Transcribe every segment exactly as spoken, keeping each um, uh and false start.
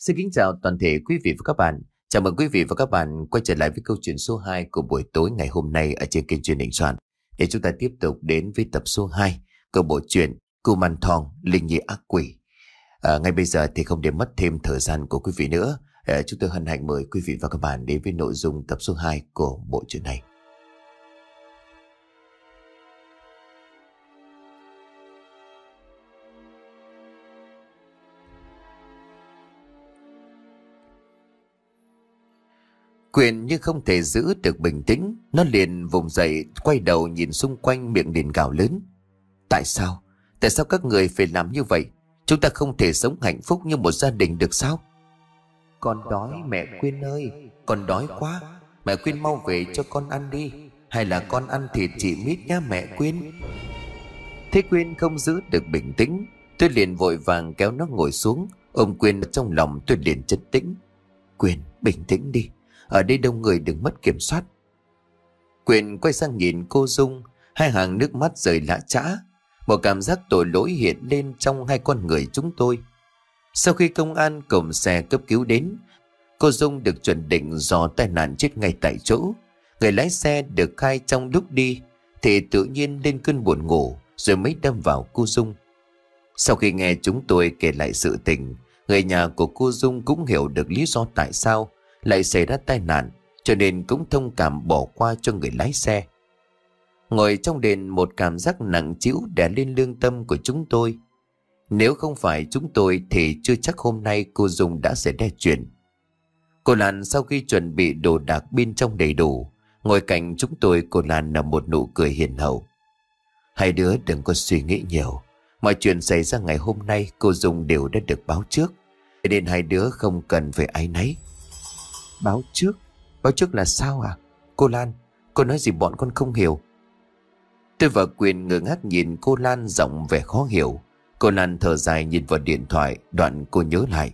Xin kính chào toàn thể quý vị và các bạn. Chào mừng quý vị và các bạn quay trở lại với câu chuyện số hai của buổi tối ngày hôm nay ở trên kênh truyền hình Soạn. Để chúng ta tiếp tục đến với tập số hai của bộ truyện Kuman Thong Linh Nhi Ác Quỷ. À, ngay bây giờ thì không để mất thêm thời gian của quý vị nữa, à, chúng tôi hân hạnh mời quý vị và các bạn đến với nội dung tập số hai của bộ truyện này. Quyền như không thể giữ được bình tĩnh, nó liền vùng dậy, quay đầu nhìn xung quanh, miệng liền gào lớn. Tại sao? Tại sao các người phải làm như vậy? Chúng ta không thể sống hạnh phúc như một gia đình được sao? Con đói mẹ Quyên ơi, con đói quá. Mẹ Quyên mau về cho con ăn đi. Hay là con ăn thịt chị Mít nhá mẹ Quyên. Thế Quyên không giữ được bình tĩnh, tôi liền vội vàng kéo nó ngồi xuống, ôm Quyên trong lòng. Tôi liền trấn tĩnh. Quyên, bình tĩnh đi. Ở đây đông người, đừng mất kiểm soát. Quyên quay sang nhìn cô Dung, hai hàng nước mắt rơi lã chã. Một cảm giác tội lỗi hiện lên trong hai con người chúng tôi. Sau khi công an cùng xe cấp cứu đến, cô Dung được chuẩn định do tai nạn chết ngay tại chỗ. Người lái xe được khai trong lúc đi thì tự nhiên lên cơn buồn ngủ, rồi mới đâm vào cô Dung. Sau khi nghe chúng tôi kể lại sự tình, người nhà của cô Dung cũng hiểu được lý do tại sao lại xảy ra tai nạn, cho nên cũng thông cảm bỏ qua cho người lái xe. Ngồi trong đền, một cảm giác nặng trĩu đè lên lương tâm của chúng tôi. Nếu không phải chúng tôi thì chưa chắc hôm nay cô Dung đã xảy ra chuyện. Cô Lan sau khi chuẩn bị đồ đạc bên trong đầy đủ, ngồi cạnh chúng tôi, cô Lan nở một nụ cười hiền hậu. Hai đứa đừng có suy nghĩ nhiều. Mọi chuyện xảy ra ngày hôm nay cô Dung đều đã được báo trước, nên hai đứa không cần phải áy náy. Báo trước? Báo trước là sao à? Cô Lan, cô nói gì bọn con không hiểu. Tôi và Quyền ngơ ngác nhìn cô Lan, giọng vẻ khó hiểu. Cô Lan thở dài nhìn vào điện thoại, đoạn cô nhớ lại.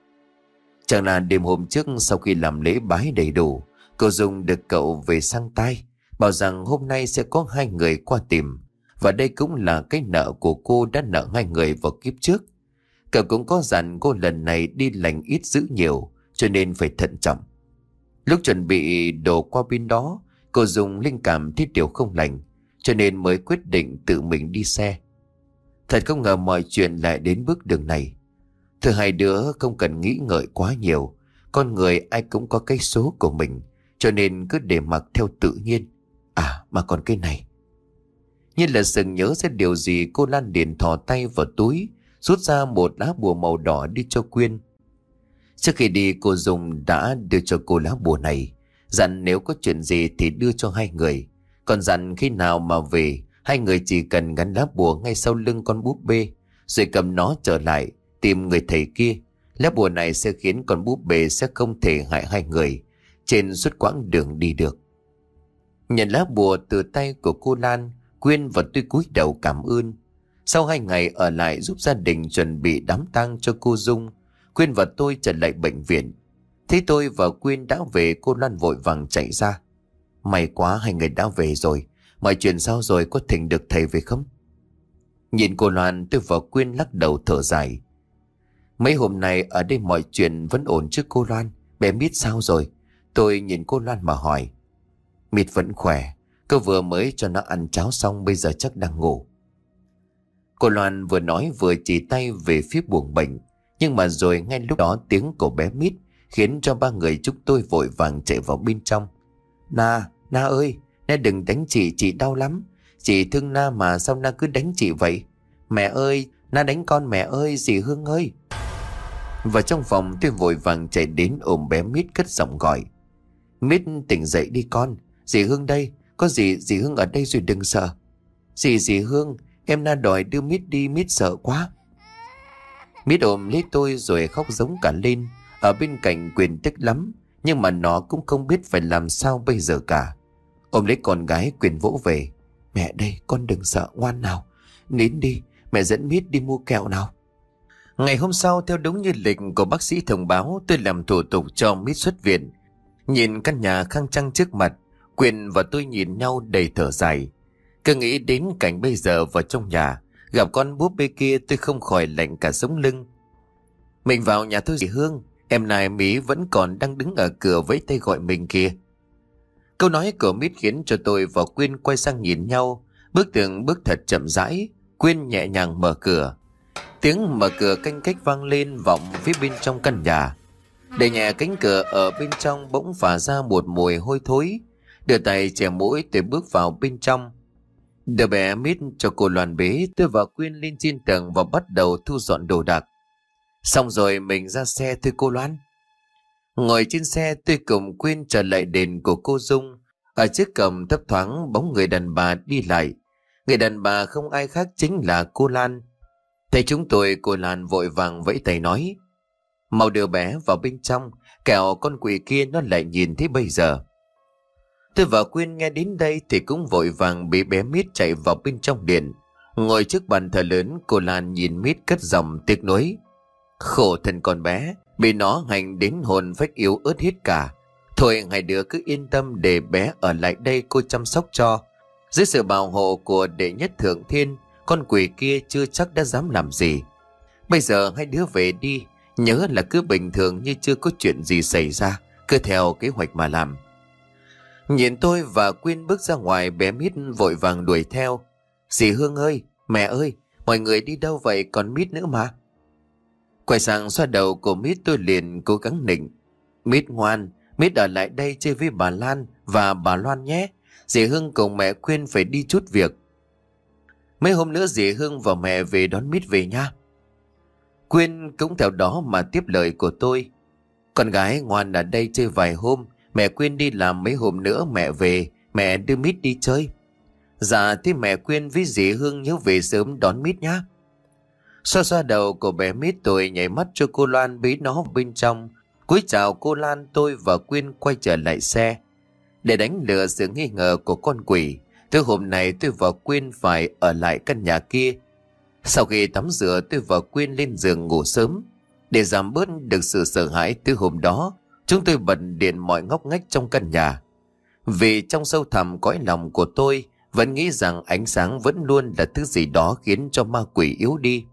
Chẳng là đêm hôm trước sau khi làm lễ bái đầy đủ, cô Dung được cậu về sang tai, bảo rằng hôm nay sẽ có hai người qua tìm. Và đây cũng là cái nợ của cô đã nợ hai người vào kiếp trước. Cậu cũng có dặn cô lần này đi lành ít giữ nhiều, cho nên phải thận trọng. Lúc chuẩn bị đồ qua bên đó, cô Dung linh cảm thấy điều không lành, cho nên mới quyết định tự mình đi xe. Thật không ngờ mọi chuyện lại đến bước đường này. Thưa hai đứa không cần nghĩ ngợi quá nhiều. Con người ai cũng có cái số của mình, cho nên cứ để mặc theo tự nhiên. À mà còn cái này. Như là sừng nhớ ra điều gì, cô Lan liền thò tay vào túi, rút ra một lá bùa màu đỏ đi cho Quyên. Trước khi đi, cô Dung đã đưa cho cô lá bùa này, dặn nếu có chuyện gì thì đưa cho hai người. Còn dặn khi nào mà về, hai người chỉ cần gắn lá bùa ngay sau lưng con búp bê, rồi cầm nó trở lại tìm người thầy kia. Lá bùa này sẽ khiến con búp bê sẽ không thể hại hai người trên suốt quãng đường đi được. Nhận lá bùa từ tay của cô Lan, Quyên và tôi cúi đầu cảm ơn. Sau hai ngày ở lại giúp gia đình chuẩn bị đám tang cho cô Dung, Quyên và tôi trở lại bệnh viện. Thấy tôi và Quyên đã về, cô Lan vội vàng chạy ra. May quá hai người đã về rồi. Mọi chuyện sao rồi, có thỉnh được thầy về không? Nhìn cô Lan, tôi và Quyên lắc đầu thở dài. Mấy hôm nay ở đây mọi chuyện vẫn ổn chứ cô Loan? Bé Mít sao rồi? Tôi nhìn cô Loan mà hỏi. Mít vẫn khỏe. Cô vừa mới cho nó ăn cháo xong, bây giờ chắc đang ngủ. Cô Loan vừa nói vừa chỉ tay về phía buồng bệnh. Nhưng mà rồi ngay lúc đó tiếng của bé Mít khiến cho ba người chúng tôi vội vàng chạy vào bên trong. Na, Na ơi, Na đừng đánh chị, chị đau lắm. Chị thương Na mà sao Na cứ đánh chị vậy? Mẹ ơi, Na đánh con mẹ ơi, dì Hương ơi. Và trong phòng tôi vội vàng chạy đến ôm bé Mít cất giọng gọi. Mít tỉnh dậy đi con, dì Hương đây, có gì dì Hương ở đây rồi đừng sợ. Dì dì Hương, em Na đòi đưa Mít đi, Mít sợ quá. Mít ôm lấy tôi rồi khóc giống cả lên. Ở bên cạnh Quyền tức lắm, nhưng mà nó cũng không biết phải làm sao bây giờ cả. Ôm lấy con gái, Quyền vỗ về. Mẹ đây, con đừng sợ, ngoan nào. Nín đi, mẹ dẫn Mít đi mua kẹo nào. Ngày hôm sau, theo đúng như lịch của bác sĩ thông báo, tôi làm thủ tục cho Mít xuất viện. Nhìn căn nhà khang trang trước mặt, Quyền và tôi nhìn nhau đầy thở dài. Cứ nghĩ đến cảnh bây giờ vào trong nhà, gặp con búp bê kia, tôi không khỏi lạnh cả sống lưng. Mình vào nhà thôi dì Hương, Em này Mỹ vẫn còn đang đứng ở cửa với tay gọi mình kìa. Câu nói của Mít khiến cho tôi và Quyên quay sang nhìn nhau. Bước từng bước thật chậm rãi, Quyên nhẹ nhàng mở cửa. Tiếng mở cửa canh cách vang lên vọng phía bên trong căn nhà. Đẩy nhẹ cánh cửa, ở bên trong bỗng phả ra một mùi hôi thối. Đưa tay chè mũi tôi bước vào bên trong. Đứa bé Mít cho cô Loan bế, tôi và Quyên lên trên tầng và bắt đầu thu dọn đồ đạc. Xong rồi mình ra xe thôi cô Loan. Ngồi trên xe tôi cùng Quyên trở lại đền của cô Dung. Ở trước cổng thấp thoáng bóng người đàn bà đi lại. Người đàn bà không ai khác chính là cô Lan. Thấy chúng tôi, cô Lan vội vàng vẫy tay nói: mau đưa bé vào bên trong, kẻo con quỷ kia nó lại nhìn thấy bây giờ. Tôi và Quyên nghe đến đây thì cũng vội vàng bị bé Mít chạy vào bên trong điện. Ngồi trước bàn thờ lớn, cô Lan nhìn Mít cất giọng tiếc nuối: khổ thân con bé, bị nó hành đến hồn phách yếu ớt hết cả. Thôi hai đứa cứ yên tâm để bé ở lại đây cô chăm sóc cho. Dưới sự bảo hộ của đệ nhất thượng thiên, con quỷ kia chưa chắc đã dám làm gì. Bây giờ hai đứa về đi, nhớ là cứ bình thường như chưa có chuyện gì xảy ra, cứ theo kế hoạch mà làm. Nhìn tôi và Quyên bước ra ngoài, bé Mít vội vàng đuổi theo: dì Hương ơi, mẹ ơi, mọi người đi đâu vậy, còn Mít nữa mà. Quay sang xoa đầu của Mít, tôi liền cố gắng nịnh: Mít ngoan, Mít ở lại đây chơi với bà Lan và bà Loan nhé. Dì Hương cùng mẹ Quyên phải đi chút việc. Mấy hôm nữa dì Hương và mẹ về đón Mít về nha. Quyên cũng theo đó mà tiếp lời của tôi: con gái ngoan ở đây chơi vài hôm, mẹ Quyên đi làm mấy hôm nữa mẹ về, mẹ đưa Mít đi chơi. Dạ thế mẹ Quyên với dì Hương nhớ về sớm đón Mít nhá. Xoa xoa đầu của bé Mít, tôi nhảy mắt cho cô Loan bế nó bên trong. Cúi chào cô Lan, tôi và Quyên quay trở lại xe. Để đánh lừa sự nghi ngờ của con quỷ, từ hôm nay tôi và Quyên phải ở lại căn nhà kia. Sau khi tắm rửa, tôi và Quyên lên giường ngủ sớm. Để giảm bớt được sự sợ hãi từ hôm đó, chúng tôi bật điện mọi ngóc ngách trong căn nhà. Vì trong sâu thẳm cõi lòng của tôi vẫn nghĩ rằng ánh sáng vẫn luôn là thứ gì đó khiến cho ma quỷ yếu đi.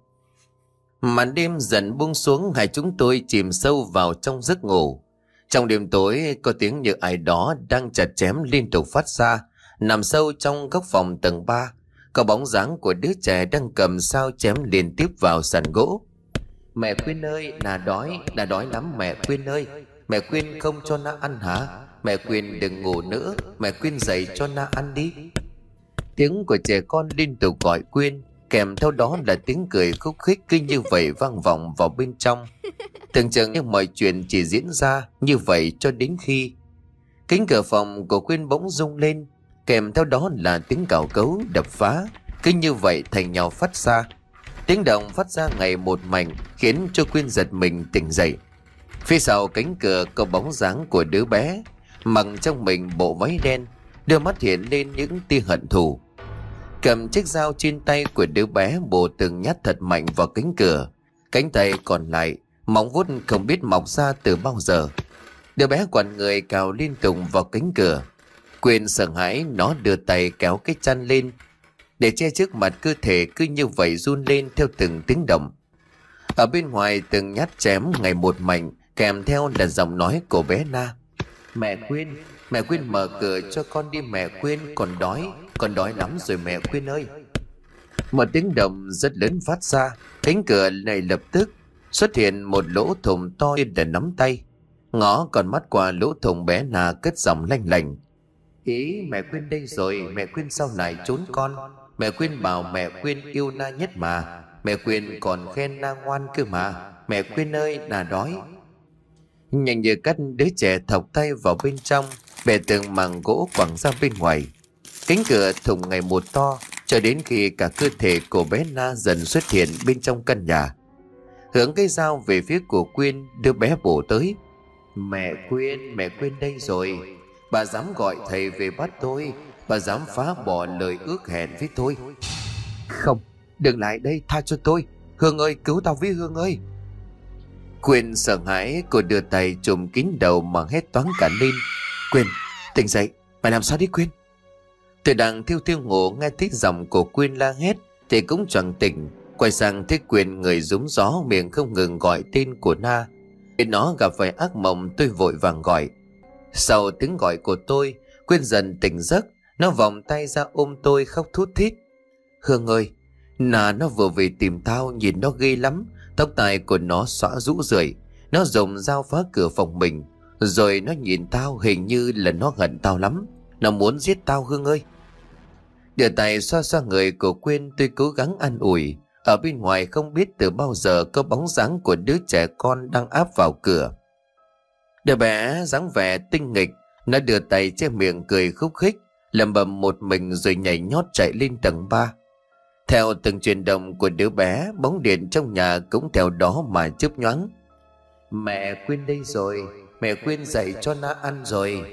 Màn đêm dần buông xuống, hai chúng tôi chìm sâu vào trong giấc ngủ. Trong đêm tối có tiếng như ai đó đang chặt chém liên tục phát ra. Nằm sâu trong góc phòng tầng ba, có bóng dáng của đứa trẻ đang cầm sao chém liên tiếp vào sàn gỗ. Mẹ Quyên ơi, là đói, là đói lắm mẹ Quyên ơi. Mẹ Quyên không cho Na ăn hả? Mẹ Quyên đừng ngủ nữa, mẹ Quyên dậy cho Na ăn đi. Tiếng của trẻ con liên tục gọi Quyên, kèm theo đó là tiếng cười khúc khích cứ như vậy vang vọng vào bên trong. Tưởng chừng như mọi chuyện chỉ diễn ra như vậy cho đến khi cánh cửa phòng của Quyên bỗng rung lên, kèm theo đó là tiếng cào cấu đập phá, cứ như vậy thành nhau phát ra. Tiếng động phát ra ngày một mạnh khiến cho Quyên giật mình tỉnh dậy. Phía sau cánh cửa có bóng dáng của đứa bé mặc trong mình bộ váy đen, đôi mắt hiện lên những tia hận thù. Cầm chiếc dao trên tay của đứa bé bổ từng nhát thật mạnh vào cánh cửa. Cánh tay còn lại móng vuốt không biết mọc ra từ bao giờ. Đứa bé quằn người cào liên tục vào cánh cửa. Quyên sợ hãi, nó đưa tay kéo cái chăn lên để che trước mặt cơ thể, cứ như vậy run lên theo từng tiếng động. Ở bên ngoài từng nhát chém ngày một mạnh, kèm theo là giọng nói của bé Na: mẹ Quyên, mẹ Quyên mở cửa cho con đi mẹ Quyên, còn đói, còn đói lắm rồi mẹ Quyên ơi. Một tiếng động rất lớn phát ra, cánh cửa này lập tức xuất hiện một lỗ thủng to như là nắm tay. Ngó còn mắt qua lỗ thủng, bé Na cất giọng lanh lành: ý mẹ Quyên đây rồi, mẹ Quyên sao lại trốn con? Mẹ Quyên bảo mẹ Quyên yêu Na nhất mà, mẹ Quyên còn khen Na ngoan cơ mà, mẹ Quyên ơi, Na đói. Nhanh như cắt, đứa trẻ thọc tay vào bên trong, bẻ từng mảng gỗ quẳng ra bên ngoài. Cánh cửa thủng ngày một to, cho đến khi cả cơ thể của bé Na dần xuất hiện bên trong căn nhà. Hướng cái dao về phía của Quyên, đứa bé bổ tới: mẹ Quyên, mẹ Quyên đây rồi. Bà dám gọi thầy về bắt tôi, bà dám phá bỏ lời ước hẹn với tôi. Không, đừng lại đây, tha cho tôi. Hương ơi, cứu tao với Hương ơi. Quyên sợ hãi, cô đưa tay chùm kín đầu mà hét toáng cả lên: Quyên, tỉnh dậy, mày làm sao đi Quyên? Tôi đang thiêu thiêu ngủ, nghe thấy giọng của Quyên la hét thì cũng choàng tỉnh. Quay sang thấy Quyên người rúm gió, miệng không ngừng gọi tên của Na. Khi nó gặp phải ác mộng, tôi vội vàng gọi. Sau tiếng gọi của tôi, Quyên dần tỉnh giấc. Nó vòng tay ra ôm tôi khóc thút thít. Hương ơi, nà nó vừa về tìm tao, nhìn nó ghê lắm. Tóc tai của nó xõa rũ rượi. Nó dùng dao phá cửa phòng mình. Rồi nó nhìn tao, hình như là nó hận tao lắm. Nó muốn giết tao Hương ơi. Đưa tay xoa xoa người của Quyên, tôi cố gắng an ủi. Ở bên ngoài không biết từ bao giờ có bóng dáng của đứa trẻ con đang áp vào cửa. Đứa bé dáng vẻ tinh nghịch, nó đưa tay che miệng cười khúc khích, lẩm bẩm một mình rồi nhảy nhót chạy lên tầng ba. Theo từng chuyển động của đứa bé, bóng điện trong nhà cũng theo đó mà chớp nhoáng. Mẹ Quyên đây rồi, mẹ Quyên dậy cho Na ăn rồi.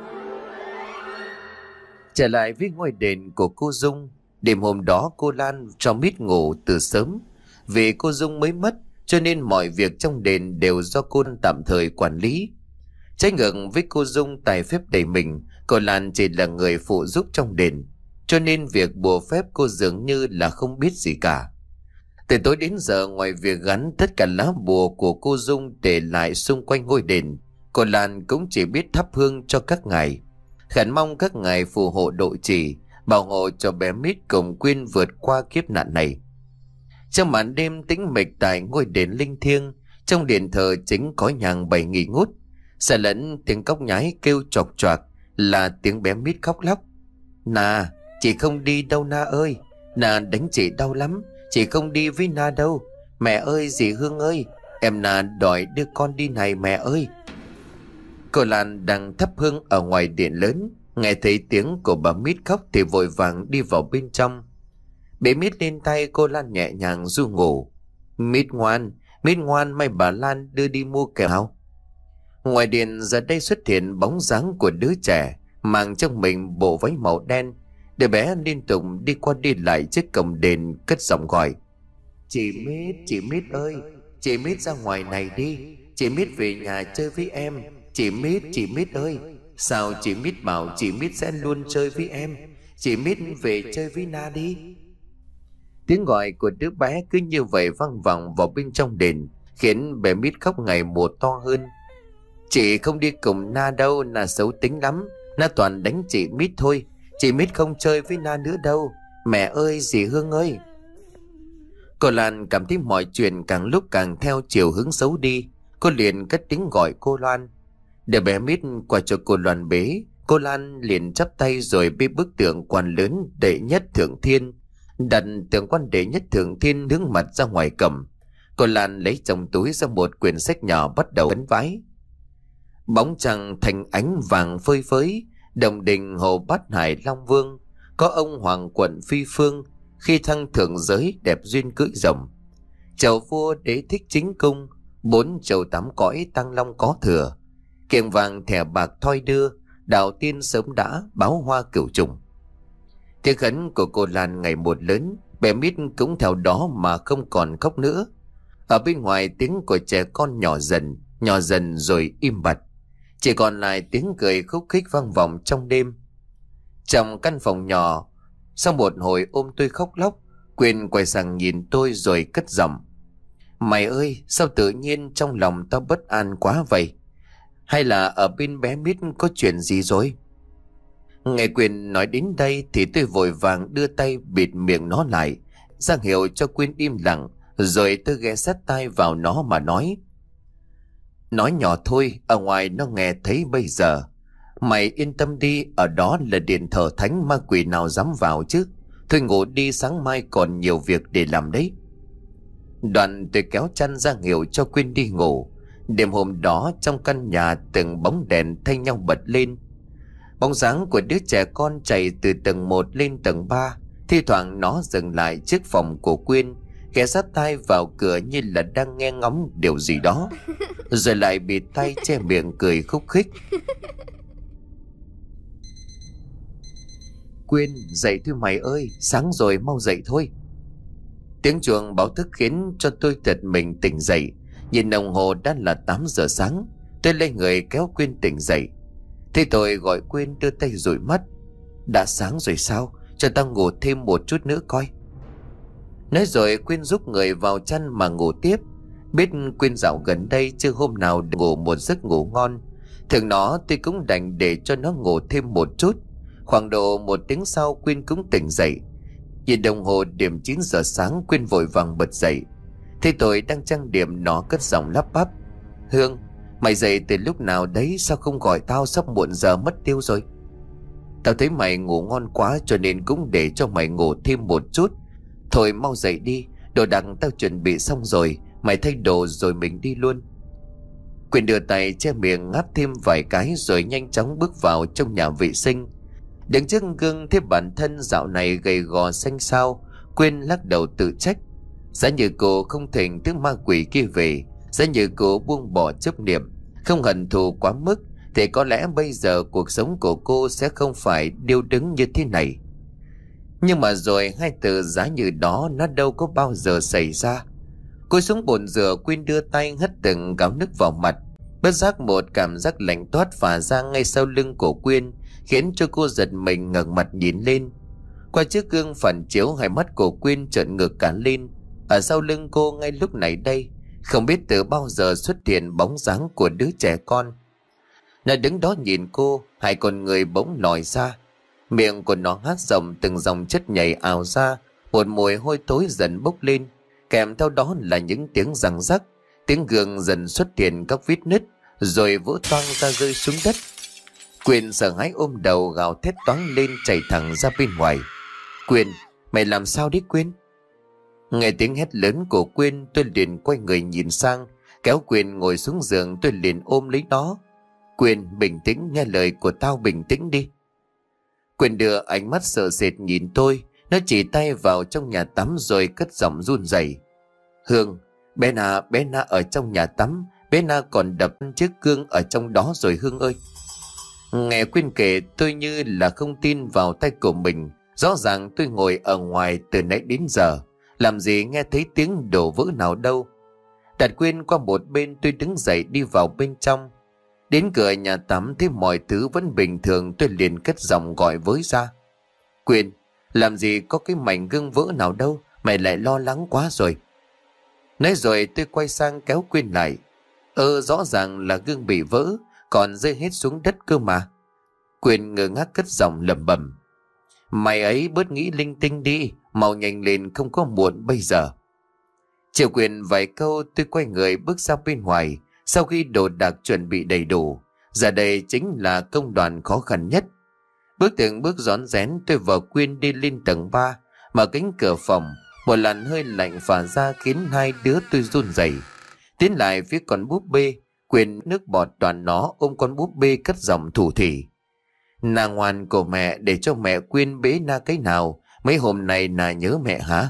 Trở lại với ngôi đền của cô Dung. Đêm hôm đó cô Lan cho Mít ngủ từ sớm. Vì cô Dung mới mất cho nên mọi việc trong đền đều do cô tạm thời quản lý. Trái ngược với cô Dung tài phép đầy mình, cô Lan chỉ là người phụ giúp trong đền, cho nên việc bùa phép cô dường như là không biết gì cả. Từ tối đến giờ, ngoài việc gắn tất cả lá bùa của cô Dung để lại xung quanh ngôi đền, cô Lan cũng chỉ biết thắp hương cho các ngài, khẩn mong các ngài phù hộ độ trì, bảo hộ cho bé Mít cùng Quyên vượt qua kiếp nạn này. Trong màn đêm tĩnh mịch tại ngôi đền linh thiêng, trong điện thờ chính có nhang bày nghỉ ngút, xen lẫn tiếng cóc nhái kêu chọc choạc là tiếng bé Mít khóc lóc. Na, chị không đi đâu Na ơi, Na đánh chị đau lắm, chị không đi với Na đâu. Mẹ ơi, dì Hương ơi, em Na đòi đưa con đi này mẹ ơi. Cô Lan đang thắp hương ở ngoài điện lớn, nghe thấy tiếng của bà Mít khóc thì vội vàng đi vào bên trong. Bế Mít lên tay, cô Lan nhẹ nhàng ru ngủ. Mít ngoan, Mít ngoan, may bà Lan đưa đi mua kẹo nào. Ngoài điện giờ đây xuất hiện bóng dáng của đứa trẻ mang trong mình bộ váy màu đen. Đứa bé liên tục đi qua đi lại trước cổng đền, cất giọng gọi. Chị Mít, chị Mít ơi, chị Mít ra ngoài này đi, chị Mít về nhà chơi với em. Chị Mít, chị Mít ơi, sao chị Mít bảo chị Mít sẽ luôn chơi với em. Chị Mít về chơi với Na đi. Tiếng gọi của đứa bé cứ như vậy vang vọng vào bên trong đền, khiến bé Mít khóc ngày một to hơn. Chị không đi cùng Na đâu, Na xấu tính lắm, Na toàn đánh chị Mít thôi. Chị Mít không chơi với Na nữa đâu. Mẹ ơi, dì Hương ơi. Cô Lan cảm thấy mọi chuyện càng lúc càng theo chiều hướng xấu đi. Cô liền cất tiếng gọi cô Loan. Để bé Mít qua cho cô Loan bế, cô Lan liền chắp tay rồi bế bức tượng quan lớn đệ nhất thượng thiên, đặt tượng quan đệ nhất thượng thiên hướng mặt ra ngoài cổng. Cô Lan lấy trong túi ra một quyển sách nhỏ, bắt đầu ấn vái. Bóng trăng thành ánh vàng phơi phới, đồng đình hồ Bát Hải Long Vương, có ông hoàng quận phi phương, khi thăng thượng giới đẹp duyên cưỡi rồng. Chầu vua đế thích chính cung, bốn chầu tám cõi tăng long có thừa. Kiềng vàng thẻ bạc thoi đưa, đạo tiên sớm đã báo hoa cửu trùng. Tiếng khấn của cô Lan ngày một lớn, bé Mít cũng theo đó mà không còn khóc nữa. Ở bên ngoài tiếng của trẻ con nhỏ dần, nhỏ dần rồi im bặt. Chỉ còn lại tiếng cười khúc khích vang vọng trong đêm. Trong căn phòng nhỏ, sau một hồi ôm tôi khóc lóc, Quyên quay sang nhìn tôi rồi cất giọng. Mày ơi, sao tự nhiên trong lòng tao bất an quá vậy? Hay là ở bên bé Mít có chuyện gì rồi? Nghe Quyên nói đến đây thì tôi vội vàng đưa tay bịt miệng nó lại, ra hiệu cho Quyên im lặng, rồi tôi ghé sát tai vào nó mà nói. Nói nhỏ thôi, ở ngoài nó nghe thấy bây giờ. Mày yên tâm đi, ở đó là điện thờ thánh, ma quỷ nào dám vào chứ. Thôi ngủ đi, sáng mai còn nhiều việc để làm đấy. Đoạn tôi kéo chăn ra hiệu cho Quyên đi ngủ. Đêm hôm đó trong căn nhà từng bóng đèn thay nhau bật lên. Bóng dáng của đứa trẻ con chạy từ tầng một lên tầng ba. Thi thoảng nó dừng lại trước phòng của Quyên, ghé sát tai vào cửa như là đang nghe ngóng điều gì đó, rồi lại bịt tay che miệng cười khúc khích. Quyên, dậy thôi mày ơi, sáng rồi, mau dậy thôi. Tiếng chuông báo thức khiến cho tôi giật mình tỉnh dậy. Nhìn đồng hồ đã là tám giờ sáng. Tôi lấy người kéo Quyên tỉnh dậy. Thế tôi gọi Quyên đưa tay dụi mắt. Đã sáng rồi sao? Cho tao ngủ thêm một chút nữa coi. Nói rồi Quyên giúp người vào chăn mà ngủ tiếp. Biết Quyên dạo gần đây chưa hôm nào được ngủ một giấc ngủ ngon. Thường nó tôi cũng đành để cho nó ngủ thêm một chút. Khoảng độ một tiếng sau Quyên cũng tỉnh dậy. Nhìn đồng hồ điểm chín giờ sáng, Quyên vội vàng bật dậy. Thế tôi đang trang điểm, nó cất giọng lắp bắp: Hương, mày dậy từ lúc nào đấy, sao không gọi tao, sắp muộn giờ mất tiêu rồi. Tao thấy mày ngủ ngon quá cho nên cũng để cho mày ngủ thêm một chút. Thôi mau dậy đi, đồ đạc tao chuẩn bị xong rồi, mày thay đồ rồi mình đi luôn. Quyên đưa tay che miệng ngáp thêm vài cái rồi nhanh chóng bước vào trong nhà vệ sinh. Đứng trước gương thấy bản thân dạo này gầy gò xanh xao, Quyên lắc đầu tự trách. Giá như cô không thỉnh tiếng ma quỷ kia về, giá như cô buông bỏ chấp niệm, không hận thù quá mức, thì có lẽ bây giờ cuộc sống của cô sẽ không phải điêu đứng như thế này. Nhưng mà rồi hai từ giá như đó nó đâu có bao giờ xảy ra. Cúi xuống bồn rửa, Quyên đưa tay hất từng gáo nước vào mặt. Bất giác một cảm giác lạnh toát phả ra ngay sau lưng của Quyên, khiến cho cô giật mình ngẩng mặt nhìn lên. Qua chiếc gương phản chiếu, hai mắt của Quyên trợn ngược cả lên. Ở sau lưng cô ngay lúc này đây, không biết từ bao giờ xuất hiện bóng dáng của đứa trẻ con. Nó đứng đó nhìn cô, hai con người bỗng lòi ra. Miệng của nó há rộng, từng dòng chất nhảy ào ra, một mùi hôi tối dần bốc lên, kèm theo đó là những tiếng răng rắc. Tiếng gương dần xuất hiện các vết nứt, rồi vỡ toang ra rơi xuống đất. Quyên sợ hãi ôm đầu gào thét toáng lên, chạy thẳng ra bên ngoài. Quyên, mày làm sao đấy Quyên? Nghe tiếng hét lớn của Quyên, tôi liền quay người nhìn sang, kéo Quyên ngồi xuống giường. Tôi liền ôm lấy nó. Quyên, bình tĩnh, nghe lời của tao, bình tĩnh đi. Quyên đưa ánh mắt sợ sệt nhìn tôi. Nó chỉ tay vào trong nhà tắm rồi cất giọng run rẩy: Hương, bé Na, bé Na ở trong nhà tắm, bé Na còn đập chiếc gương ở trong đó rồi Hương ơi. Nghe Quyên kể, tôi như là không tin vào tay của mình. Rõ ràng tôi ngồi ở ngoài từ nãy đến giờ, làm gì nghe thấy tiếng đổ vỡ nào đâu. Đặt Quyên qua một bên, tôi đứng dậy đi vào bên trong. Đến cửa nhà tắm thấy mọi thứ vẫn bình thường, tôi liền cất giọng gọi với ra: Quyên, làm gì có cái mảnh gương vỡ nào đâu, mày lại lo lắng quá rồi. Nói rồi tôi quay sang kéo Quyên lại. Ơ rõ ràng là gương bị vỡ, còn rơi hết xuống đất cơ mà. Quyên ngơ ngác cất giọng lẩm bẩm: Mày ấy bớt nghĩ linh tinh đi, mau nhanh lên, không có muộn bây giờ. Chiều Quyên vài câu, tôi quay người bước ra bên ngoài. Sau khi đồ đạc chuẩn bị đầy đủ, giờ đây chính là công đoạn khó khăn nhất. Bước từng bước rón rén, tôi và Quyên đi lên tầng ba. Mở cánh cửa phòng, một làn hơi lạnh phả ra khiến hai đứa tôi run rẩy. Tiến lại phía con búp bê, Quyên nước bọt toàn nó ôm con búp bê cất giọng thủ thỉ: Na ngoan của mẹ, để cho mẹ Quyên bế Na cái nào, mấy hôm nay Na nhớ mẹ hả?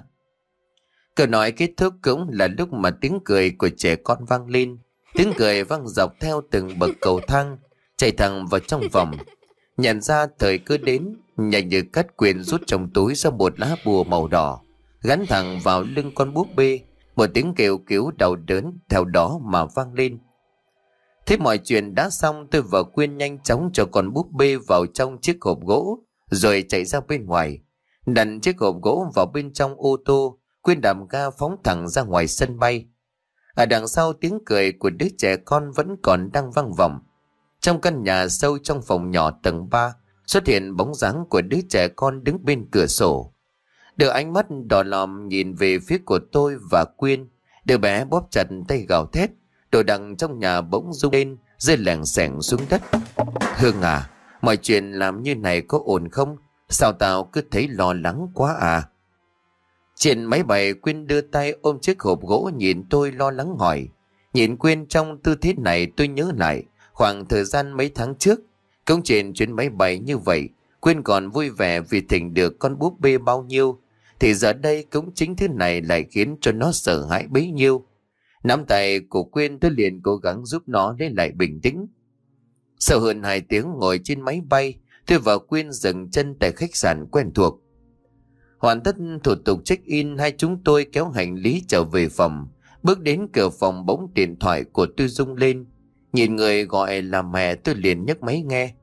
Câu nói kết thúc cũng là lúc mà tiếng cười của trẻ con vang lên. Tiếng cười vang dọc theo từng bậc cầu thang, chạy thẳng vào trong phòng. Nhận ra thời cơ đến, nhanh như cắt, Quyên rút trong túi ra một lá bùa màu đỏ, gắn thẳng vào lưng con búp bê. Một tiếng kêu cứu đau đớn theo đó mà vang lên. Thế mọi chuyện đã xong, tôi và Quyên nhanh chóng cho con búp bê vào trong chiếc hộp gỗ, rồi chạy ra bên ngoài. Đặt chiếc hộp gỗ vào bên trong ô tô, Quyên đạp ga phóng thẳng ra ngoài sân bay. Ở đằng sau, tiếng cười của đứa trẻ con vẫn còn đang vang vọng. Trong căn nhà sâu trong phòng nhỏ tầng ba, xuất hiện bóng dáng của đứa trẻ con đứng bên cửa sổ. Đưa ánh mắt đỏ lòm nhìn về phía của tôi và Quyên. Đứa bé bóp chặt tay gào thét. Đồ đằng trong nhà bỗng rung lên, rơi lẻng xẻng xuống đất. Hương à, mọi chuyện làm như này có ổn không? Sao tao cứ thấy lo lắng quá à? Trên máy bay, Quyên đưa tay ôm chiếc hộp gỗ nhìn tôi lo lắng hỏi. Nhìn Quyên trong tư thế này, tôi nhớ lại khoảng thời gian mấy tháng trước, cũng trên chuyến máy bay như vậy, Quyên còn vui vẻ vì thỉnh được con búp bê bao nhiêu, thì giờ đây cũng chính thứ này lại khiến cho nó sợ hãi bấy nhiêu. Nắm tay của Quyên, tôi liền cố gắng giúp nó lấy lại bình tĩnh. Sau hơn hai tiếng ngồi trên máy bay, tôi và Quyên dừng chân tại khách sạn quen thuộc. Hoàn tất thủ tục check-in, hai chúng tôi kéo hành lý trở về phòng. Bước đến cửa phòng, bỗng điện thoại của tôi rung lên. Nhìn người gọi là mẹ, tôi liền nhấc máy nghe.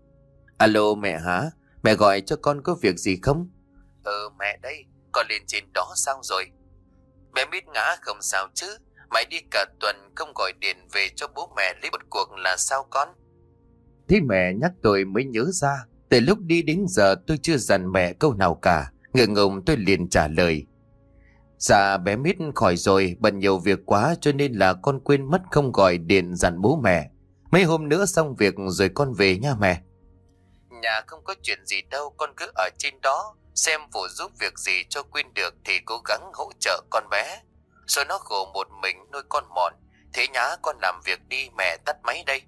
Alo mẹ hả? Mẹ gọi cho con có việc gì không? Ừ mẹ đây, con lên trên đó sao rồi? Mẹ biết ngã không sao chứ? Mày đi cả tuần không gọi điện về cho bố mẹ lấy một cuộc là sao con? Thế mẹ nhắc tôi mới nhớ ra. Từ lúc đi đến giờ tôi chưa dặn mẹ câu nào cả. Ngượng ngùng tôi liền trả lời. Dạ bé Mít khỏi rồi, bận nhiều việc quá cho nên là con quên mất không gọi điện dặn bố mẹ. Mấy hôm nữa xong việc rồi con về nha mẹ. Nhà không có chuyện gì đâu, con cứ ở trên đó. Xem phụ giúp việc gì cho Quyên được thì cố gắng hỗ trợ con bé. Rồi nó khổ một mình nuôi con mòn. Thế nhá, con làm việc đi, mẹ tắt máy đây.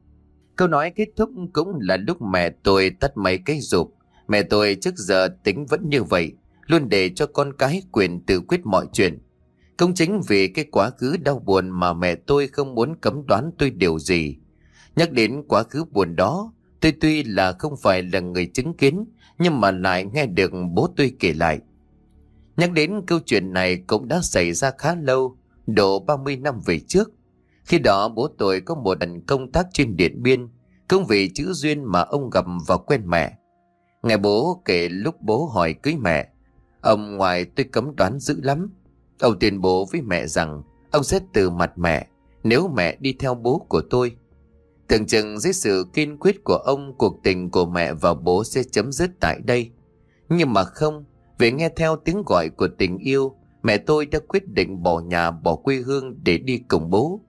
Câu nói kết thúc cũng là lúc mẹ tôi tắt máy cái rụp. Mẹ tôi trước giờ tính vẫn như vậy, luôn để cho con cái quyền tự quyết mọi chuyện. Cũng chính vì cái quá khứ đau buồn mà mẹ tôi không muốn cấm đoán tôi điều gì. Nhắc đến quá khứ buồn đó, tôi tuy là không phải là người chứng kiến, nhưng mà lại nghe được bố tôi kể lại. Nhắc đến câu chuyện này cũng đã xảy ra khá lâu, độ ba mươi năm về trước. Khi đó bố tôi có một lần công tác trên Điện Biên, cũng vì chữ duyên mà ông gặp và quen mẹ. Nghe bố kể lúc bố hỏi cưới mẹ, ông ngoại tôi cấm đoán dữ lắm. Ông tuyên bố với mẹ rằng ông sẽ từ mặt mẹ nếu mẹ đi theo bố của tôi. Tưởng chừng dưới sự kiên quyết của ông, cuộc tình của mẹ và bố sẽ chấm dứt tại đây. Nhưng mà không, vì nghe theo tiếng gọi của tình yêu, mẹ tôi đã quyết định bỏ nhà bỏ quê hương để đi cùng bố.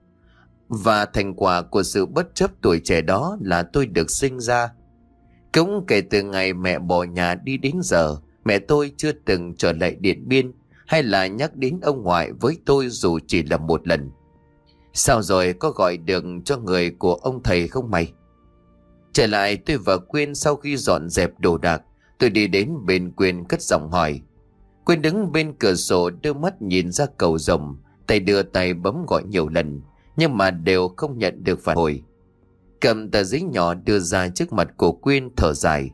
Và thành quả của sự bất chấp tuổi trẻ đó là tôi được sinh ra. Cũng kể từ ngày mẹ bỏ nhà đi đến giờ, mẹ tôi chưa từng trở lại Điện Biên hay là nhắc đến ông ngoại với tôi dù chỉ là một lần. Sao rồi, có gọi được cho người của ông thầy không mày? Trở lại tôi và Quyên sau khi dọn dẹp đồ đạc, tôi đi đến bên Quyên cất giọng hỏi. Quyên đứng bên cửa sổ đưa mắt nhìn ra cầu rồng, tay đưa tay bấm gọi nhiều lần, nhưng mà đều không nhận được phản hồi. Cầm tờ giấy nhỏ đưa ra trước mặt của Quyên thở dài.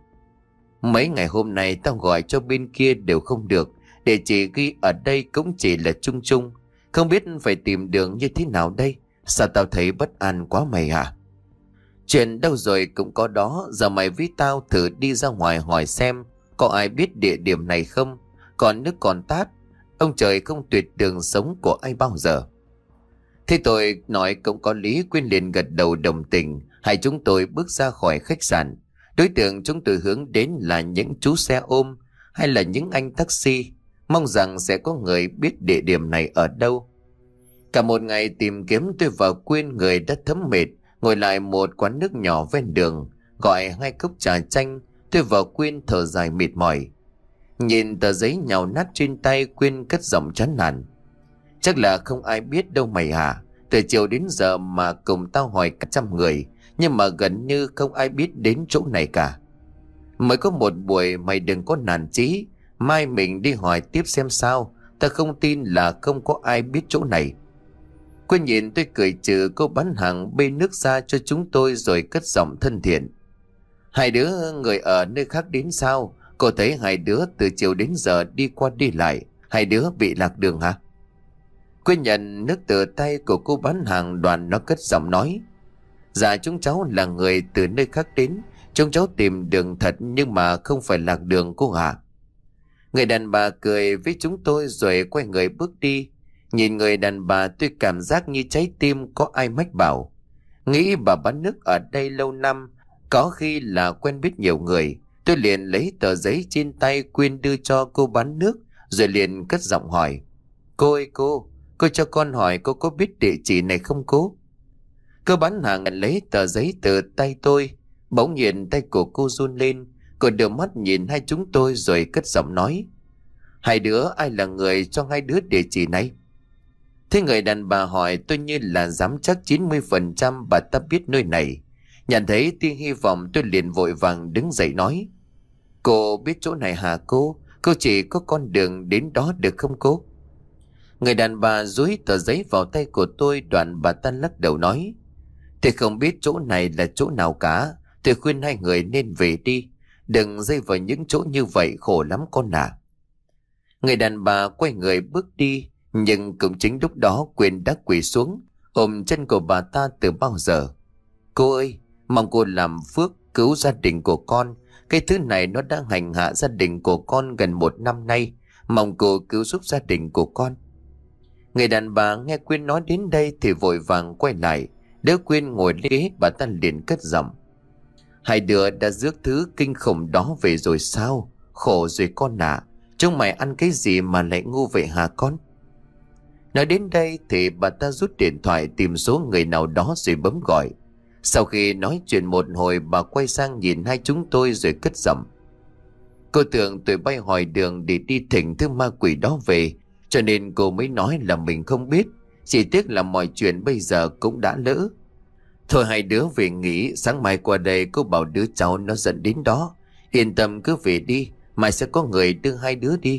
Mấy ngày hôm nay tao gọi cho bên kia đều không được, địa chỉ ghi ở đây cũng chỉ là chung chung. Không biết phải tìm đường như thế nào đây. Sao tao thấy bất an quá mày hả? Chuyện đâu rồi cũng có đó. Giờ mày với tao thử đi ra ngoài hỏi xem có ai biết địa điểm này không. Còn nước còn tát, ông trời không tuyệt đường sống của ai bao giờ. Thế tôi nói cũng có lý. Quyên liền gật đầu đồng tình. Hai chúng tôi bước ra khỏi khách sạn. Đối tượng chúng tôi hướng đến là những chú xe ôm hay là những anh taxi, mong rằng sẽ có người biết địa điểm này ở đâu. Cả một ngày tìm kiếm, tôi và Quyên người đã thấm mệt, ngồi lại một quán nước nhỏ ven đường, gọi hai cốc trà chanh. Tôi và Quyên thở dài mệt mỏi. Nhìn tờ giấy nhàu nát trên tay, Quyên cất giọng chán nản. Chắc là không ai biết đâu mày hả? Từ chiều đến giờ mà cùng tao hỏi cả trăm người, nhưng mà gần như không ai biết đến chỗ này cả. Mới có một buổi, mày đừng có nản chí. Mai mình đi hỏi tiếp xem sao. Ta không tin là không có ai biết chỗ này. Quyên nhìn tôi cười trừ, cô bán hàng bê nước ra cho chúng tôi rồi cất giọng thân thiện. Hai đứa người ở nơi khác đến sao? Cô thấy hai đứa từ chiều đến giờ đi qua đi lại. Hai đứa bị lạc đường hả? Quyên nhận nước từ tay của cô bán hàng, đoàn nó cất giọng nói. Dạ chúng cháu là người từ nơi khác đến. Chúng cháu tìm đường thật nhưng mà không phải lạc đường cô ạ. Người đàn bà cười với chúng tôi rồi quay người bước đi. Nhìn người đàn bà tôi cảm giác như trái tim có ai mách bảo. Nghĩ bà bán nước ở đây lâu năm, có khi là quen biết nhiều người. Tôi liền lấy tờ giấy trên tay Quyên đưa cho cô bán nước, rồi liền cất giọng hỏi. Cô ơi cô, cô cho con hỏi cô có biết địa chỉ này không cô? Cô bán hàng lấy tờ giấy từ tay tôi. Bỗng nhiên tay của cô run lên. Cô đưa mắt nhìn hai chúng tôi rồi cất giọng nói. Hai đứa ai là người cho hai đứa địa chỉ này? Thế người đàn bà hỏi tôi như là dám chắc chín mươi phần trăm bà ta biết nơi này. Nhận thấy tia hy vọng, tôi liền vội vàng đứng dậy nói. Cô biết chỗ này hả cô? Cô chỉ có con đường đến đó được không cô? Người đàn bà dúi tờ giấy vào tay của tôi, đoạn bà ta lắc đầu nói. Tôi không biết chỗ này là chỗ nào cả. Tôi khuyên hai người nên về đi. Đừng dây vào những chỗ như vậy, khổ lắm con à. Người đàn bà quay người bước đi. Nhưng cũng chính lúc đó Quyên đã quỳ xuống ôm chân của bà ta từ bao giờ. Cô ơi, mong cô làm phước cứu gia đình của con. Cái thứ này nó đã hành hạ gia đình của con gần một năm nay. Mong cô cứu giúp gia đình của con. Người đàn bà nghe Quyên nói đến đây thì vội vàng quay lại, đỡ Quyên ngồi lên ghế. Bà ta liền cất giọng: Hai đứa đã rước thứ kinh khủng đó về rồi sao? Khổ rồi con ạ. À. Chúng mày ăn cái gì mà lại ngu vậy hả con? Nói đến đây thì bà ta rút điện thoại tìm số người nào đó rồi bấm gọi. Sau khi nói chuyện một hồi, bà quay sang nhìn hai chúng tôi rồi cất giọng: Cô tưởng tụi bay hỏi đường để đi thỉnh thứ ma quỷ đó về, cho nên cô mới nói là mình không biết. Chỉ tiếc là mọi chuyện bây giờ cũng đã lỡ. Thôi hai đứa về nghỉ, sáng mai qua đây cô bảo đứa cháu nó dẫn đến đó. Yên tâm cứ về đi, mai sẽ có người đưa hai đứa đi.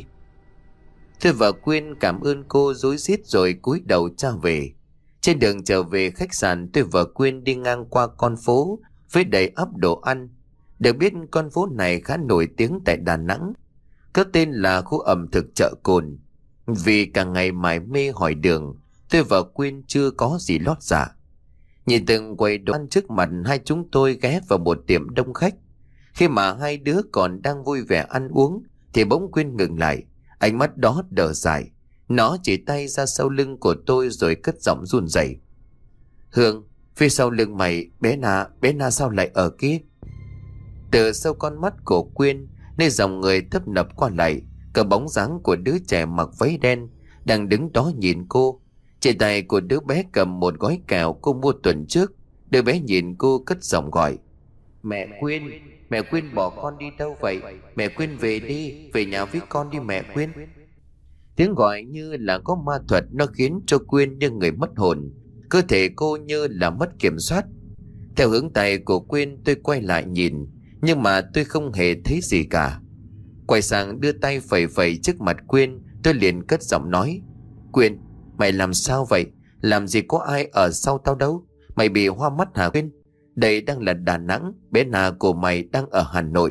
Tôi và Quyên cảm ơn cô rối rít rồi cúi đầu tra về. Trên đường trở về khách sạn, tôi và Quyên đi ngang qua con phố với đầy ắp đồ ăn. Được biết con phố này khá nổi tiếng tại Đà Nẵng, có tên là khu ẩm thực chợ Cồn. Vì cả ngày mải mê hỏi đường, tôi và Quyên chưa có gì lót dạ. Nhìn từng quầy đồ ăn trước mặt, hai chúng tôi ghé vào một tiệm đông khách. Khi mà hai đứa còn đang vui vẻ ăn uống thì bỗng Quyên ngừng lại, ánh mắt đó đờ dại. Nó chỉ tay ra sau lưng của tôi rồi cất giọng run rẩy: Hương, phía sau lưng mày, bé Na, bé Na sao lại ở kia? Từ sau con mắt của Quyên, nơi dòng người tấp nập qua lại, cả bóng dáng của đứa trẻ mặc váy đen đang đứng đó nhìn cô. Trên tay của đứa bé cầm một gói kẹo cô mua tuần trước. Đứa bé nhìn cô cất giọng gọi: Mẹ Quyên, mẹ Quyên bỏ con đi đâu vậy? Mẹ Quyên về đi, về nhà với con đi mẹ Quyên. Tiếng gọi như là có ma thuật, nó khiến cho Quyên như người mất hồn. Cơ thể cô như là mất kiểm soát. Theo hướng tay của Quyên, tôi quay lại nhìn, nhưng mà tôi không hề thấy gì cả. Quay sang đưa tay phẩy phẩy trước mặt Quyên, tôi liền cất giọng nói: Quyên, mày làm sao vậy? Làm gì có ai ở sau tao đâu. Mày bị hoa mắt hả Quyên? Đây đang là Đà Nẵng, bé Na của mày đang ở Hà Nội.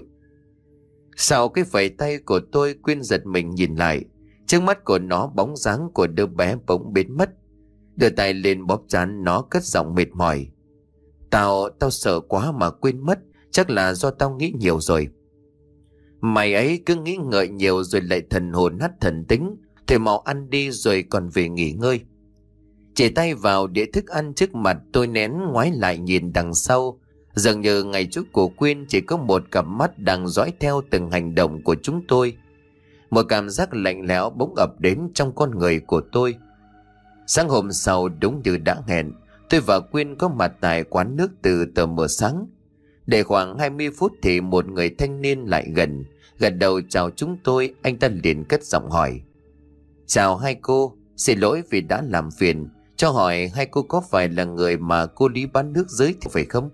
Sau cái phẩy tay của tôi, Quyên giật mình nhìn lại. Trước mắt của nó, bóng dáng của đứa bé bỗng biến mất. Đưa tay lên bóp trán nó, cất giọng mệt mỏi: Tao, tao sợ quá mà quên mất. Chắc là do tao nghĩ nhiều rồi. Mày ấy cứ nghĩ ngợi nhiều rồi lại thần hồn nát thần tính. Thì mau ăn đi rồi còn về nghỉ ngơi. Chỉ tay vào đĩa thức ăn trước mặt, tôi nén ngoái lại nhìn đằng sau. Dường như ngày trước của Quyên chỉ có một cặp mắt đang dõi theo từng hành động của chúng tôi. Một cảm giác lạnh lẽo bỗng ập đến trong con người của tôi. Sáng hôm sau, đúng như đã hẹn, tôi và Quyên có mặt tại quán nước từ tờ mờ sáng. Để khoảng hai mươi phút thì một người thanh niên lại gần, gật đầu chào chúng tôi. Anh ta liền cất giọng hỏi: Chào hai cô, xin lỗi vì đã làm phiền. Cho hỏi hai cô có phải là người mà cô Lý bán nước giới thiệu phải không?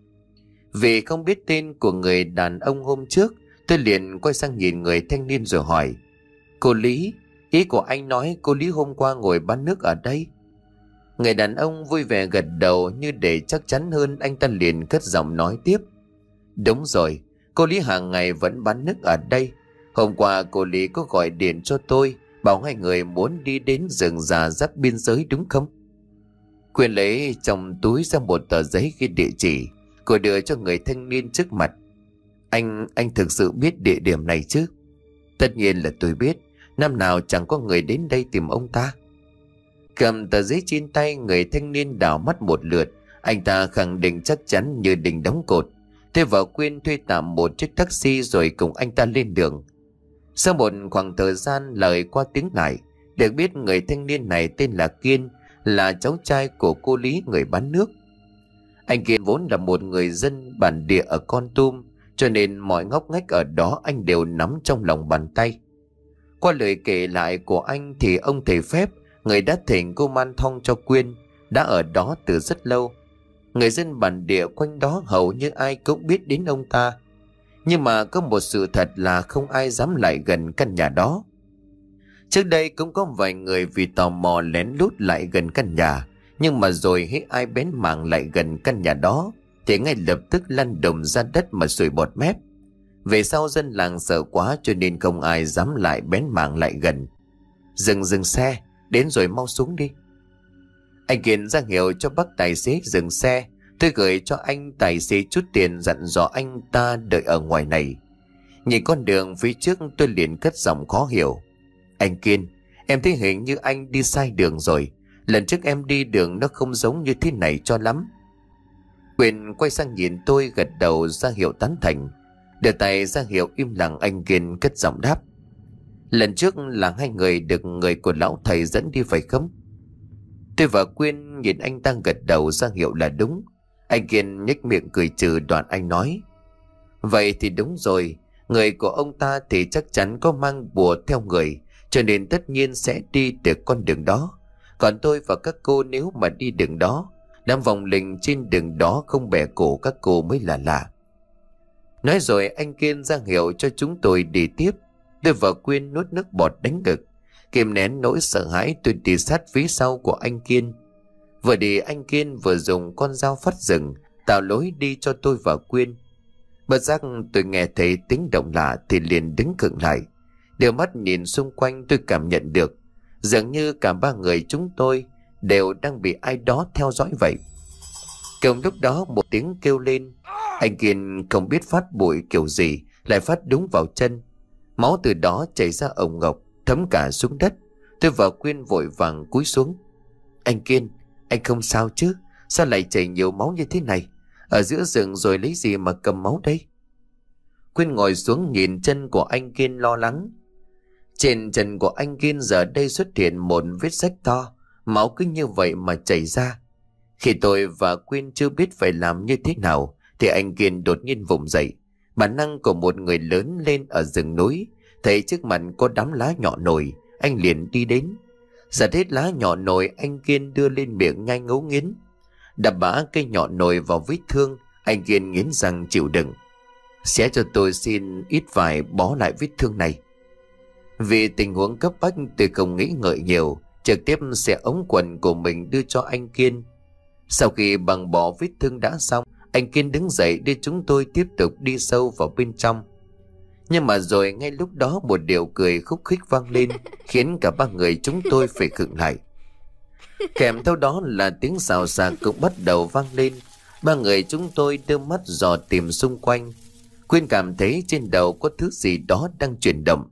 Vì không biết tên của người đàn ông hôm trước, tôi liền quay sang nhìn người thanh niên rồi hỏi: Cô Lý, ý của anh nói cô Lý hôm qua ngồi bán nước ở đây? Người đàn ông vui vẻ gật đầu, như để chắc chắn hơn, anh ta liền cất giọng nói tiếp: Đúng rồi, cô Lý hàng ngày vẫn bán nước ở đây. Hôm qua cô Lý có gọi điện cho tôi, bảo hai người muốn đi đến rừng già giáp biên giới đúng không? Quyên lấy trong túi ra một tờ giấy ghi địa chỉ, cô đưa cho người thanh niên trước mặt. Anh, anh thực sự biết địa điểm này chứ? Tất nhiên là tôi biết, năm nào chẳng có người đến đây tìm ông ta. Cầm tờ giấy trên tay, người thanh niên đảo mắt một lượt. Anh ta khẳng định chắc chắn như đình đóng cột. Tôi và Quyên thuê tạm một chiếc taxi rồi cùng anh ta lên đường. Sau một khoảng thời gian lời qua tiếng lại, được biết người thanh niên này tên là Kiên, là cháu trai của cô Lý người bán nước. Anh Kiên vốn là một người dân bản địa ở Kon Tum, cho nên mọi ngóc ngách ở đó anh đều nắm trong lòng bàn tay. Qua lời kể lại của anh thì ông thầy phép, người đã thỉnh cô man thong cho Quyên, đã ở đó từ rất lâu. Người dân bản địa quanh đó hầu như ai cũng biết đến ông ta. Nhưng mà có một sự thật là không ai dám lại gần căn nhà đó. Trước đây cũng có vài người vì tò mò lén lút lại gần căn nhà, nhưng mà rồi hết ai bén mảng lại gần căn nhà đó thì ngay lập tức lăn đùng ra đất mà sủi bọt mép. Về sau dân làng sợ quá cho nên không ai dám lại bén mảng lại gần. Dừng dừng xe, đến rồi mau xuống đi. Anh Kiên ra hiệu cho bác tài xế dừng xe. Tôi gửi cho anh tài xế chút tiền, dặn dò anh ta đợi ở ngoài này. Nhìn con đường phía trước tôi liền cất giọng khó hiểu: Anh Kiên, Em thấy hình như anh đi sai đường rồi. Lần trước em đi đường nó không giống như thế này cho lắm. Quyền quay sang nhìn tôi, gật đầu ra hiệu tán thành. Đưa tay ra hiệu im lặng, anh Kiên cất giọng đáp. Lần trước là hai người được người của lão thầy dẫn đi phải không? Tôi và Quyên nhìn anh ta gật đầu ra hiệu là đúng. Anh Kiên nhếch miệng cười trừ, đoạn anh nói. Vậy thì đúng rồi. Người của ông ta thì chắc chắn có mang bùa theo người, cho nên tất nhiên sẽ đi được con đường đó. Còn tôi và các cô nếu mà đi đường đó, đám vòng linh trên đường đó không bẻ cổ các cô mới là lạ. Nói rồi anh Kiên ra hiệu cho chúng tôi đi tiếp. Tôi và Quyên nuốt nước bọt đánh ngực, kìm nén nỗi sợ hãi. Tôi đi sát phía sau của anh Kiên. Vừa đi anh Kiên vừa dùng con dao phát rừng tạo lối đi cho tôi và Quyên. Bất giác tôi nghe thấy tiếng động lạ thì liền đứng khựng lại. Đưa mắt nhìn xung quanh, tôi cảm nhận được dường như cả ba người chúng tôi đều đang bị ai đó theo dõi vậy. Cùng lúc đó một tiếng kêu lên. Anh Kiên không biết phát bụi kiểu gì lại phát đúng vào chân. Máu từ đó chảy ra ồng ngọc, thấm cả xuống đất. Tôi và Quyên vội vàng cúi xuống. Anh Kiên, anh không sao chứ? Sao lại chảy nhiều máu như thế này? Ở giữa rừng rồi lấy gì mà cầm máu đây? Quyên ngồi xuống nhìn chân của anh Kiên lo lắng. Trên chân của anh Kiên giờ đây xuất hiện một vết rách to, máu cứ như vậy mà chảy ra. Khi tôi và Quyên chưa biết phải làm như thế nào thì anh Kiên đột nhiên vùng dậy. Bản năng của một người lớn lên ở rừng núi, thấy trước mặt có đám lá nhỏ nồi, anh liền đi đến. Giật hết lá nhỏ nồi, anh Kiên đưa lên miệng nhai ngấu nghiến. Đập bã cây nhỏ nồi vào vết thương, anh Kiên nghiến răng chịu đựng. Xé cho tôi xin ít vải bó lại vết thương này. Vì tình huống cấp bách, tôi không nghĩ ngợi nhiều, trực tiếp xẻ ống quần của mình đưa cho anh Kiên. Sau khi bằng bỏ vết thương đã xong, anh Kiên đứng dậy đưa chúng tôi tiếp tục đi sâu vào bên trong. Nhưng mà rồi ngay lúc đó một điệu cười khúc khích vang lên, khiến cả ba người chúng tôi phải khựng lại. Kèm theo đó là tiếng xào xạc cũng bắt đầu vang lên. Ba người chúng tôi đưa mắt dò tìm xung quanh. Quyên cảm thấy trên đầu có thứ gì đó đang chuyển động.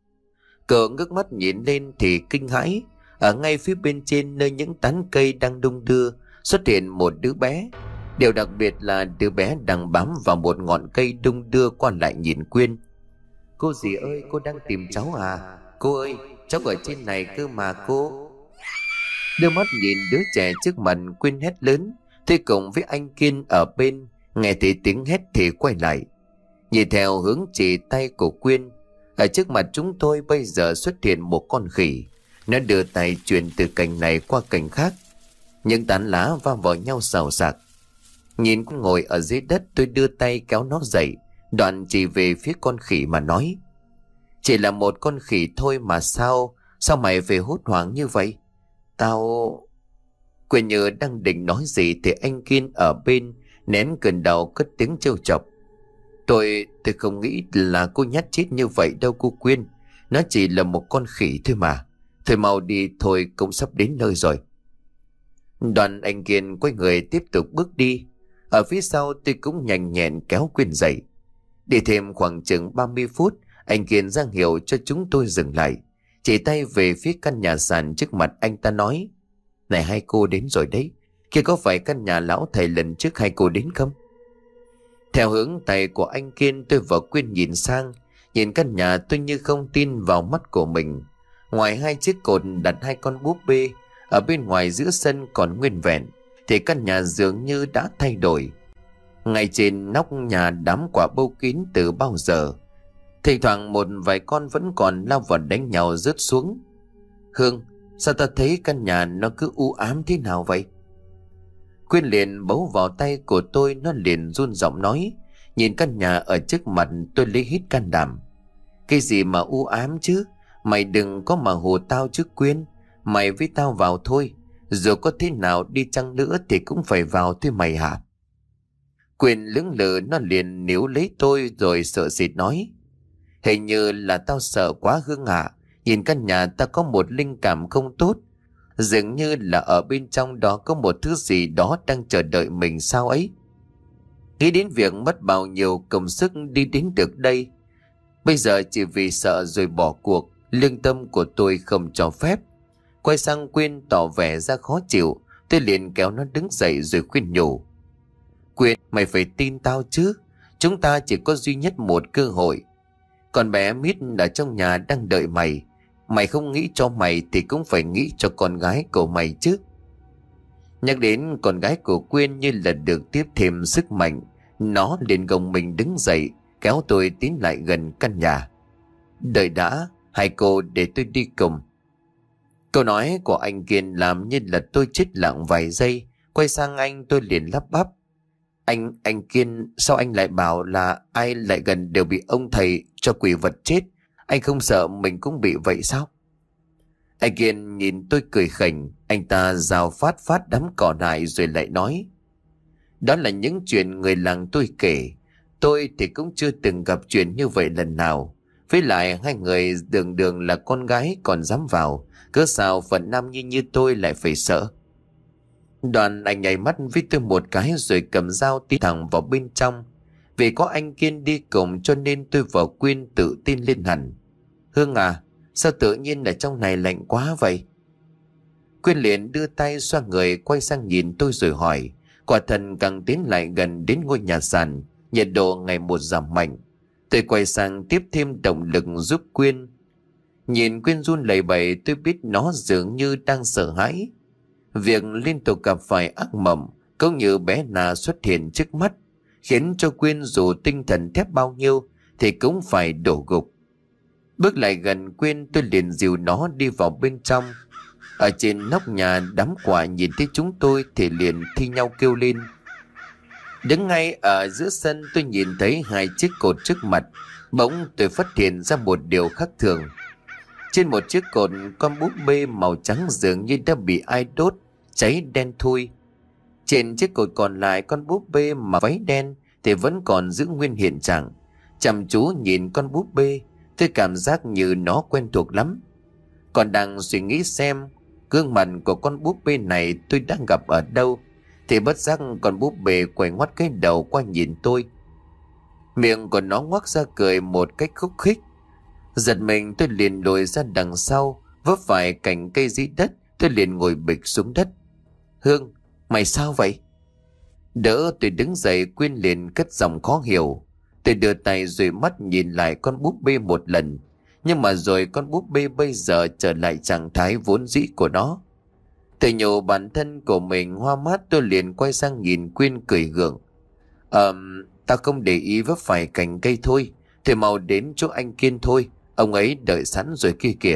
Cậu ngước mắt nhìn lên thì kinh hãi. Ở ngay phía bên trên, nơi những tán cây đang đung đưa, xuất hiện một đứa bé. Điều đặc biệt là đứa bé đang bám vào một ngọn cây đung đưa qua lại nhìn Quyên. Cô dì ơi, cô đang tìm cháu à? Cô ơi, cháu ở trên này cơ mà cô. Đưa mắt nhìn đứa trẻ trước mặt, Quyên hét lớn. Tôi cùng với anh Kiên ở bên nghe thấy tiếng hét thì quay lại, nhìn theo hướng chỉ tay của Quyên. Ở trước mặt chúng tôi bây giờ xuất hiện một con khỉ. Nó đưa tay chuyển từ cành này qua cành khác. Những tán lá va vào nhau xào xạc. Nhìn con ngồi ở dưới đất, tôi đưa tay kéo nó dậy, đoạn chỉ về phía con khỉ mà nói. Chỉ là một con khỉ thôi mà sao? Sao mày về hốt hoảng như vậy? Tao... Quyên như đang định nói gì thì anh Kiên ở bên nén cơn đau cất tiếng trêu chọc. Tôi... tôi không nghĩ là cô nhát chết như vậy đâu cô Quyên. Nó chỉ là một con khỉ thôi mà. Thôi mau đi thôi, cũng sắp đến nơi rồi. Đoàn anh Kiên quay người tiếp tục bước đi. Ở phía sau tôi cũng nhanh nhẹn kéo Quyên dậy. Đi thêm khoảng chừng ba mươi phút, anh Kiên ra hiệu cho chúng tôi dừng lại, chỉ tay về phía căn nhà sàn trước mặt. Anh ta nói: Này, hai cô đến rồi đấy. Kia có phải căn nhà lão thầy lần trước hai cô đến không? Theo hướng tay của anh Kiên, tôi và Quyên nhìn sang. Nhìn căn nhà tôi như không tin vào mắt của mình. Ngoài hai chiếc cột đặt hai con búp bê, ở bên ngoài giữa sân còn nguyên vẹn, thì căn nhà dường như đã thay đổi. Ngay trên nóc nhà đám quả bâu kín từ bao giờ. Thỉnh thoảng một vài con vẫn còn lao vào đánh nhau rớt xuống. Hương, sao ta thấy căn nhà nó cứ u ám thế nào vậy? Quyên liền bấu vào tay của tôi, nó liền run giọng nói. Nhìn căn nhà ở trước mặt, tôi lấy hít can đảm. Cái gì mà u ám chứ? Mày đừng có mà hù tao chứ Quyên. Mày với tao vào thôi. Dù có thế nào đi chăng nữa thì cũng phải vào thôi mày hả? Quyên lưỡng lự, nó liền níu lấy tôi rồi sợ sệt nói. Hình như là tao sợ quá Hương ạ. Nhìn căn nhà ta có một linh cảm không tốt. Dường như là ở bên trong đó có một thứ gì đó đang chờ đợi mình sao ấy. Nghĩ đến việc mất bao nhiêu công sức đi đến được đây, bây giờ chỉ vì sợ rồi bỏ cuộc. Lương tâm của tôi không cho phép. Quay sang Quyên tỏ vẻ ra khó chịu. Tôi liền kéo nó đứng dậy rồi khuyên nhủ. Quyên, mày phải tin tao chứ. Chúng ta chỉ có duy nhất một cơ hội. Con bé Mít ở trong nhà đang đợi mày. Mày không nghĩ cho mày thì cũng phải nghĩ cho con gái của mày chứ. Nhắc đến con gái của Quyên như là được tiếp thêm sức mạnh. Nó liền gồng mình đứng dậy, kéo tôi tiến lại gần căn nhà. Đợi đã, hai cô để tôi đi cùng. Câu nói của anh Kiên làm như là tôi chết lặng vài giây. Quay sang anh tôi liền lắp bắp. Anh, anh Kiên, sao anh lại bảo là ai lại gần đều bị ông thầy cho quỷ vật chết? Anh không sợ mình cũng bị vậy sao? Anh Kiên nhìn tôi cười khỉnh. Anh ta rào phát phát đám cỏ lại rồi lại nói. Đó là những chuyện người làng tôi kể. Tôi thì cũng chưa từng gặp chuyện như vậy lần nào. Với lại hai người đường đường là con gái còn dám vào. Cớ sao phận nam nhi như tôi lại phải sợ? Đoàn anh nhảy mắt với tôi một cái rồi cầm dao tiến thẳng vào bên trong. Vì có anh Kiên đi cùng cho nên tôi và Quyên tự tin lên hẳn. Hương à, sao tự nhiên ở trong này lạnh quá vậy? Quyên liền đưa tay xoa người quay sang nhìn tôi rồi hỏi. Quả thần càng tiến lại gần đến ngôi nhà sàn, nhiệt độ ngày một giảm mạnh. Tôi quay sang tiếp thêm động lực giúp Quyên. Nhìn Quyên run lẩy bẩy tôi biết nó dường như đang sợ hãi. Việc liên tục gặp phải ác mộng cũng như bé Na xuất hiện trước mắt khiến cho Quyên dù tinh thần thép bao nhiêu thì cũng phải đổ gục. Bước lại gần Quyên tôi liền dìu nó đi vào bên trong. Ở trên nóc nhà đám quả nhìn thấy chúng tôi thì liền thi nhau kêu lên. Đứng ngay ở giữa sân tôi nhìn thấy hai chiếc cột trước mặt. Bỗng tôi phát hiện ra một điều khác thường. Trên một chiếc cột con búp bê màu trắng dường như đã bị ai đốt cháy đen thui. Trên chiếc cột còn lại con búp bê mà váy đen thì vẫn còn giữ nguyên hiện trạng. Chăm chú nhìn con búp bê tôi cảm giác như nó quen thuộc lắm. Còn đang suy nghĩ xem gương mặt của con búp bê này tôi đang gặp ở đâu thì bất giác con búp bê quay ngoắt cái đầu qua nhìn tôi. Miệng của nó ngoác ra cười một cách khúc khích. Giật mình tôi liền lùi ra đằng sau, vấp phải cành cây dưới đất, tôi liền ngồi bịch xuống đất. Hương, mày sao vậy? Đỡ tôi đứng dậy, Quyên liền cất giọng khó hiểu. Tôi đưa tay dụi mắt nhìn lại con búp bê một lần, nhưng mà rồi con búp bê bây giờ trở lại trạng thái vốn dĩ của nó. Tự nhủ bản thân của mình hoa mát, tôi liền quay sang nhìn Quyên cười gượng. Ờm, tao không để ý vấp phải cành cây thôi, thì mau đến chỗ anh Kiên thôi, ông ấy đợi sẵn rồi kia kìa.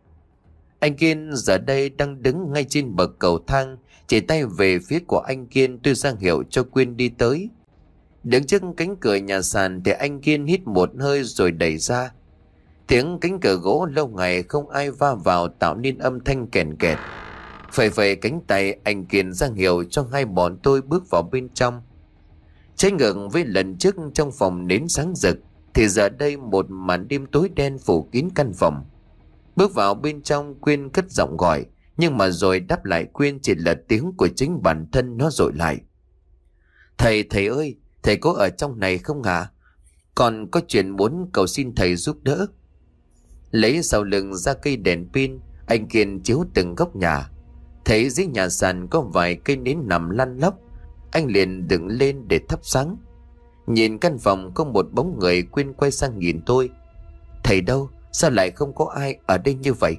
Anh Kiên giờ đây đang đứng ngay trên bậc cầu thang, chỉ tay về phía của anh Kiên. Tôi ra hiệu cho Quyên đi tới. Đứng trước cánh cửa nhà sàn thì anh Kiên hít một hơi rồi đẩy ra. Tiếng cánh cửa gỗ lâu ngày không ai va vào tạo nên âm thanh kèn kẹt. Phẩy phẩy cánh tay, anh Kiên ra hiệu cho hai bọn tôi bước vào bên trong. Trái ngược với lần trước trong phòng nến sáng rực thì giờ đây một màn đêm tối đen phủ kín căn phòng. Bước vào bên trong, Quyên cất giọng gọi, nhưng mà rồi đáp lại Quyên chỉ là tiếng của chính bản thân nó dội lại. Thầy, thầy ơi, thầy có ở trong này không hả? Còn có chuyện muốn cầu xin thầy giúp đỡ. Lấy sau lưng ra cây đèn pin, anh Kiên chiếu từng góc nhà. Thấy dưới nhà sàn có vài cây nến nằm lăn lóc, anh liền đứng lên để thắp sáng. Nhìn căn phòng có một bóng người, Quyên quay sang nhìn tôi. Thầy đâu? Sao lại không có ai ở đây như vậy?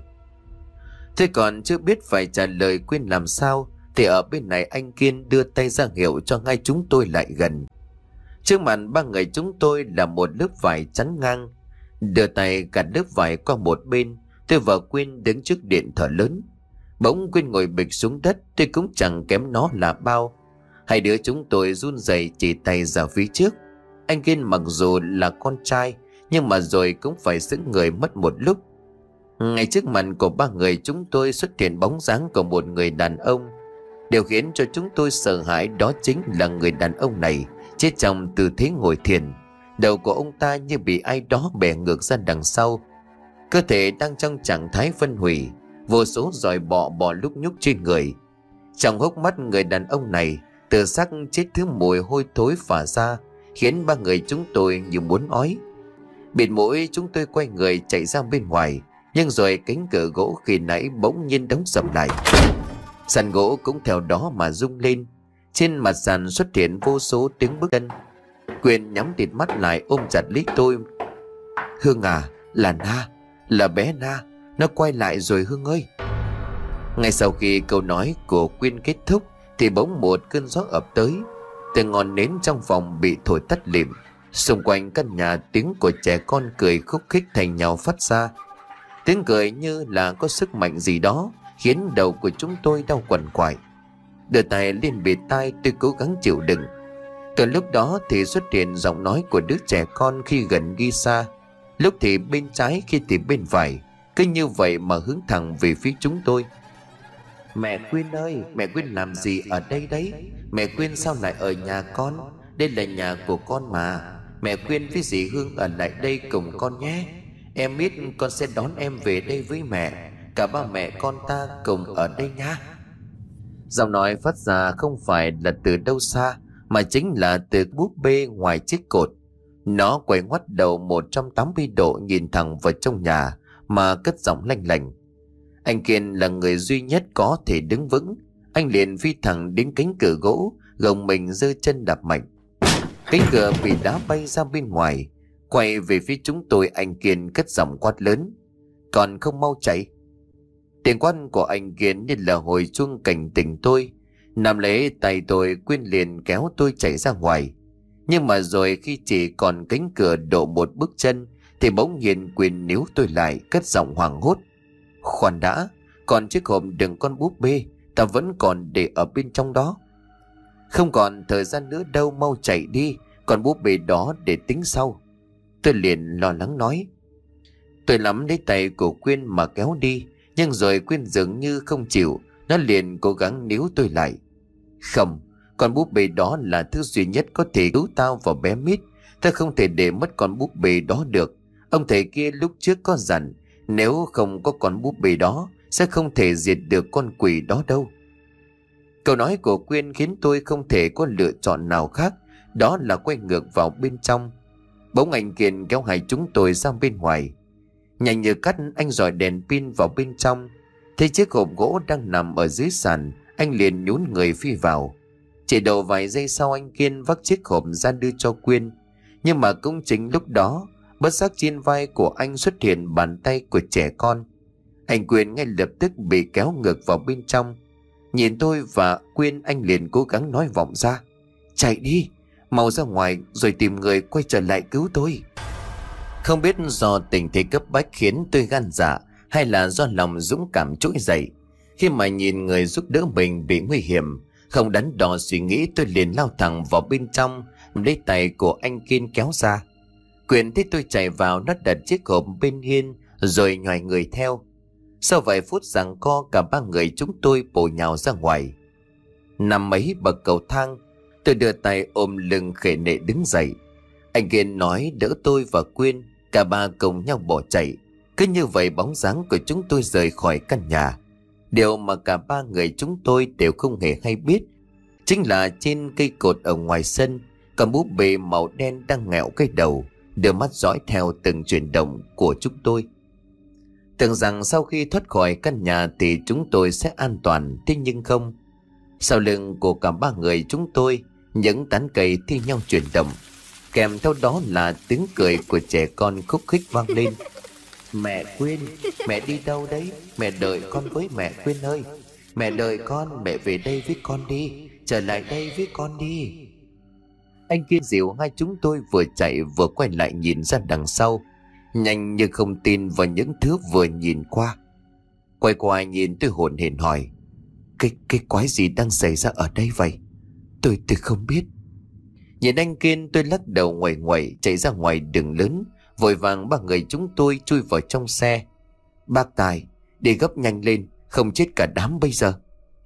Tôi còn chưa biết phải trả lời Quyên làm sao thì ở bên này anh Kiên đưa tay ra hiệu cho ngay chúng tôi lại gần. Trước mặt ba người chúng tôi là một lớp vải chắn ngang. Đưa tay gạt lớp vải qua một bên, tôi và Quyên đứng trước điện thờ lớn. Bỗng Quyên ngồi bịch xuống đất, tôi cũng chẳng kém nó là bao. Hai đứa chúng tôi run rẩy chỉ tay ra phía trước. Anh Kiên mặc dù là con trai nhưng mà rồi cũng phải xứng người mất một lúc. Ngay trước mặt của ba người chúng tôi xuất hiện bóng dáng của một người đàn ông. Điều khiến cho chúng tôi sợ hãi đó chính là người đàn ông này chết trong tư thế ngồi thiền. Đầu của ông ta như bị ai đó bẻ ngược ra đằng sau. Cơ thể đang trong trạng thái phân hủy, vô số giòi bọ bò lúc nhúc trên người. Trong hốc mắt người đàn ông này, từ xác chết thứ mùi hôi thối phả ra, khiến ba người chúng tôi như muốn ói. Bịt mũi chúng tôi quay người chạy ra bên ngoài, Nhưng rồi cánh cửa gỗ khi nãy bỗng nhiên đóng sầm lại. Sàn gỗ cũng theo đó mà rung lên. Trên mặt sàn xuất hiện vô số tiếng bước chân. Quyền nhắm tịt mắt lại ôm chặt lấy tôi. Hương à, là Na, là bé Na, nó quay lại rồi Hương ơi. Ngay sau khi câu nói của Quyên kết thúc thì bỗng một cơn gió ập tới. Từ ngọn nến trong phòng bị thổi tắt lịm. Xung quanh căn nhà tiếng của trẻ con cười khúc khích thành nhau phát ra. Tiếng cười như là có sức mạnh gì đó khiến đầu của chúng tôi đau quằn quại. Đưa tay lên bịt tai, tôi cố gắng chịu đựng. Từ lúc đó thì xuất hiện giọng nói của đứa trẻ con khi gần ghi xa, lúc thì bên trái, khi thì bên phải, cứ như vậy mà hướng thẳng về phía chúng tôi. Mẹ Quyên ơi, mẹ Quyên làm gì ở đây đấy? Mẹ Quyên sao lại ở nhà con? Đây là nhà của con mà. Mẹ Quyên với dì Hương ở lại đây cùng con nhé. Em biết con sẽ đón em về đây với mẹ. Cả ba mẹ con ta cùng ở đây nha. Giọng nói phát ra không phải là từ đâu xa, mà chính là từ búp bê ngoài chiếc cột. Nó quay ngoắt đầu một trăm tám mươi độ nhìn thẳng vào trong nhà mà cất giọng lanh lành. Anh Kiên là người duy nhất có thể đứng vững. Anh liền phi thẳng đến cánh cửa gỗ, gồng mình giơ chân đạp mạnh. Cánh cửa bị đá bay ra bên ngoài. Quay về phía chúng tôi, anh Kiên cất giọng quát lớn: Còn không mau chạy! Tiếng quát của anh Kiên như là hồi chuông cảnh tỉnh tôi. Nắm lấy tay tôi, Quyên liền kéo tôi chạy ra ngoài. Nhưng mà rồi khi chỉ còn cánh cửa độ một bước chân thì bỗng nhiên Quyên níu tôi lại, cất giọng hoảng hốt: Khoan đã, còn chiếc hộp đựng con búp bê ta vẫn còn để ở bên trong đó. Không còn thời gian nữa đâu, mau chạy đi, còn búp bê đó để tính sau. Tôi liền lo lắng nói. Tôi nắm lấy tay của Quyên mà kéo đi, nhưng rồi Quyên dường như không chịu. Nó liền cố gắng níu tôi lại. Không, con búp bê đó là thứ duy nhất có thể cứu tao và bé Mít. Ta không thể để mất con búp bê đó được. Ông thầy kia lúc trước có dặn, nếu không có con búp bê đó sẽ không thể diệt được con quỷ đó đâu. Câu nói của Quyên khiến tôi không thể có lựa chọn nào khác, đó là quay ngược vào bên trong. Bỗng anh Kiên kéo hai chúng tôi ra bên ngoài. Nhanh như cắt, anh dọi đèn pin vào bên trong. Thấy chiếc hộp gỗ đang nằm ở dưới sàn, anh liền nhún người phi vào. Chỉ đầu vài giây sau, anh Kiên vác chiếc hộp ra đưa cho Quyên. Nhưng mà cũng chính lúc đó, bất giác trên vai của anh xuất hiện bàn tay của trẻ con. Anh Quyên ngay lập tức bị kéo ngược vào bên trong. Nhìn tôi và Quyên, anh liền cố gắng nói vọng ra: Chạy đi, mau ra ngoài rồi tìm người quay trở lại cứu tôi. Không biết do tình thế cấp bách khiến tôi gan dạ, hay là do lòng dũng cảm trỗi dậy. Khi mà nhìn người giúp đỡ mình bị nguy hiểm, không đắn đo suy nghĩ, tôi liền lao thẳng vào bên trong, lấy tay của anh Kiên kéo ra. Quyên thấy tôi chạy vào, nó đặt chiếc hộp bên hiên rồi nhòi người theo. Sau vài phút giằng co, cả ba người chúng tôi bổ nhào ra ngoài. Nằm mấy bậc cầu thang, tôi đưa tay ôm lưng khệ nệ đứng dậy. Anh Kiên nói đỡ tôi và Quyên, cả ba cùng nhau bỏ chạy. Cứ như vậy bóng dáng của chúng tôi rời khỏi căn nhà. Điều mà cả ba người chúng tôi đều không hề hay biết chính là trên cây cột ở ngoài sân, con búp bê màu đen đang ngẹo cái đầu, đưa mắt dõi theo từng chuyển động của chúng tôi. Tưởng rằng sau khi thoát khỏi căn nhà thì chúng tôi sẽ an toàn, thế nhưng không. Sau lưng của cả ba người chúng tôi, những tán cây thi nhau chuyển động, kèm theo đó là tiếng cười của trẻ con khúc khích vang lên. Mẹ Quyên, mẹ đi đâu đấy? Mẹ đợi con với mẹ Quyên ơi. Mẹ đợi con, mẹ về đây với con đi. Trở lại đây với con đi. Anh Kiên dìu hai chúng tôi vừa chạy vừa quay lại nhìn ra đằng sau, nhanh như không tin vào những thứ vừa nhìn qua. Quay qua nhìn tôi hổn hển hỏi: Cái, cái quái gì đang xảy ra ở đây vậy? Tôi, tôi không biết. Nhìn anh Kiên, tôi lắc đầu ngoẩy ngoẩy chạy ra ngoài đường lớn. Vội vàng ba người chúng tôi chui vào trong xe. Bác Tài, đi gấp nhanh lên, không chết cả đám bây giờ.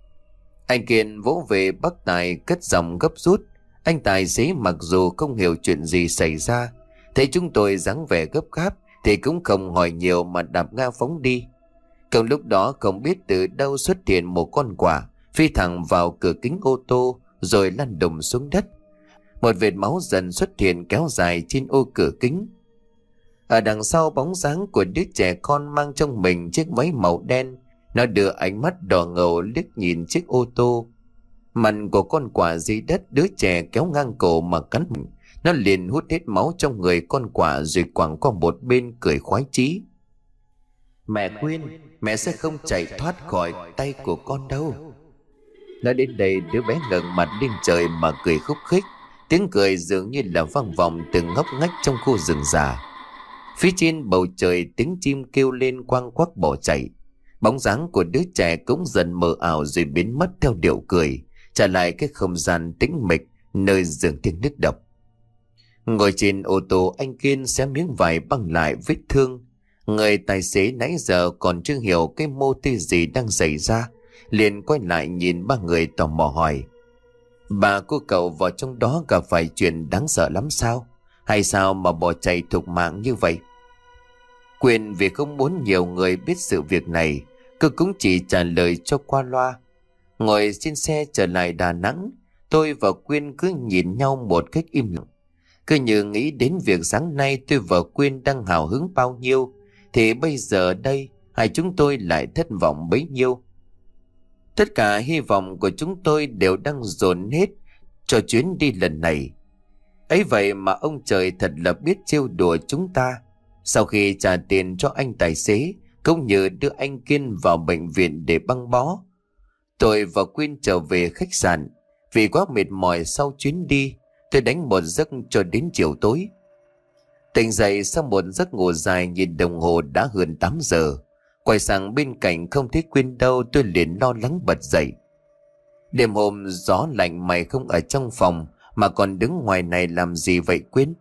Anh Kiên vỗ về bác Tài cất giọng gấp rút. Anh tài xế mặc dù không hiểu chuyện gì xảy ra, thấy chúng tôi dáng vẻ gấp gáp thì cũng không hỏi nhiều mà đạp ga phóng đi. Cùng lúc đó không biết từ đâu xuất hiện một con quạ phi thẳng vào cửa kính ô tô rồi lăn đùng xuống đất. Một vệt máu dần xuất hiện kéo dài trên ô cửa kính. Ở đằng sau bóng dáng của đứa trẻ con mang trong mình chiếc váy màu đen, nó đưa ánh mắt đỏ ngầu liếc nhìn chiếc ô tô. Mặt của con quạ dưới đất đứa trẻ kéo ngang cổ mà cắn mình. Nó liền hút hết máu trong người con quạ rồi quẳng qua một bên cười khoái chí. Mẹ khuyên, mẹ sẽ không chạy thoát khỏi tay của con đâu. Nói đến đây đứa bé ngẩng mặt lên trời mà cười khúc khích. Tiếng cười dường như là vang vọng từ ngóc ngách trong khu rừng già. Phía trên bầu trời tiếng chim kêu lên quang quắc bỏ chạy. Bóng dáng của đứa trẻ cũng dần mờ ảo rồi biến mất theo điệu cười, trả lại cái không gian tĩnh mịch nơi giường tiếng nước độc. Ngồi trên ô tô, anh Kiên xé miếng vải băng lại vết thương. Người tài xế nãy giờ còn chưa hiểu cái mô típ gì đang xảy ra, liền quay lại nhìn ba người tò mò hỏi: bà cô cậu vào trong đó gặp phải chuyện đáng sợ lắm sao? Hay sao mà bỏ chạy thục mạng như vậy? Quyền vì không muốn nhiều người biết sự việc này, cô cũng chỉ trả lời cho qua loa. Ngồi trên xe trở lại Đà Nẵng, tôi và Quyên cứ nhìn nhau một cách im lặng. Cứ như nghĩ đến việc sáng nay tôi và Quyên đang hào hứng bao nhiêu, thì bây giờ đây hai chúng tôi lại thất vọng bấy nhiêu. Tất cả hy vọng của chúng tôi đều đang dồn hết cho chuyến đi lần này. Ấy vậy mà ông trời thật là biết trêu đùa chúng ta. Sau khi trả tiền cho anh tài xế cũng như đưa anh Kiên vào bệnh viện để băng bó, tôi và Quyên trở về khách sạn. Vì quá mệt mỏi sau chuyến đi, tôi đánh một giấc cho đến chiều tối. Tỉnh dậy sau một giấc ngủ dài, nhìn đồng hồ đã hơn tám giờ. Quay sang bên cạnh không thấy Quyên đâu, tôi liền lo lắng bật dậy. Đêm hôm gió lạnh, mày không ở trong phòng mà còn đứng ngoài này làm gì vậy Quyên?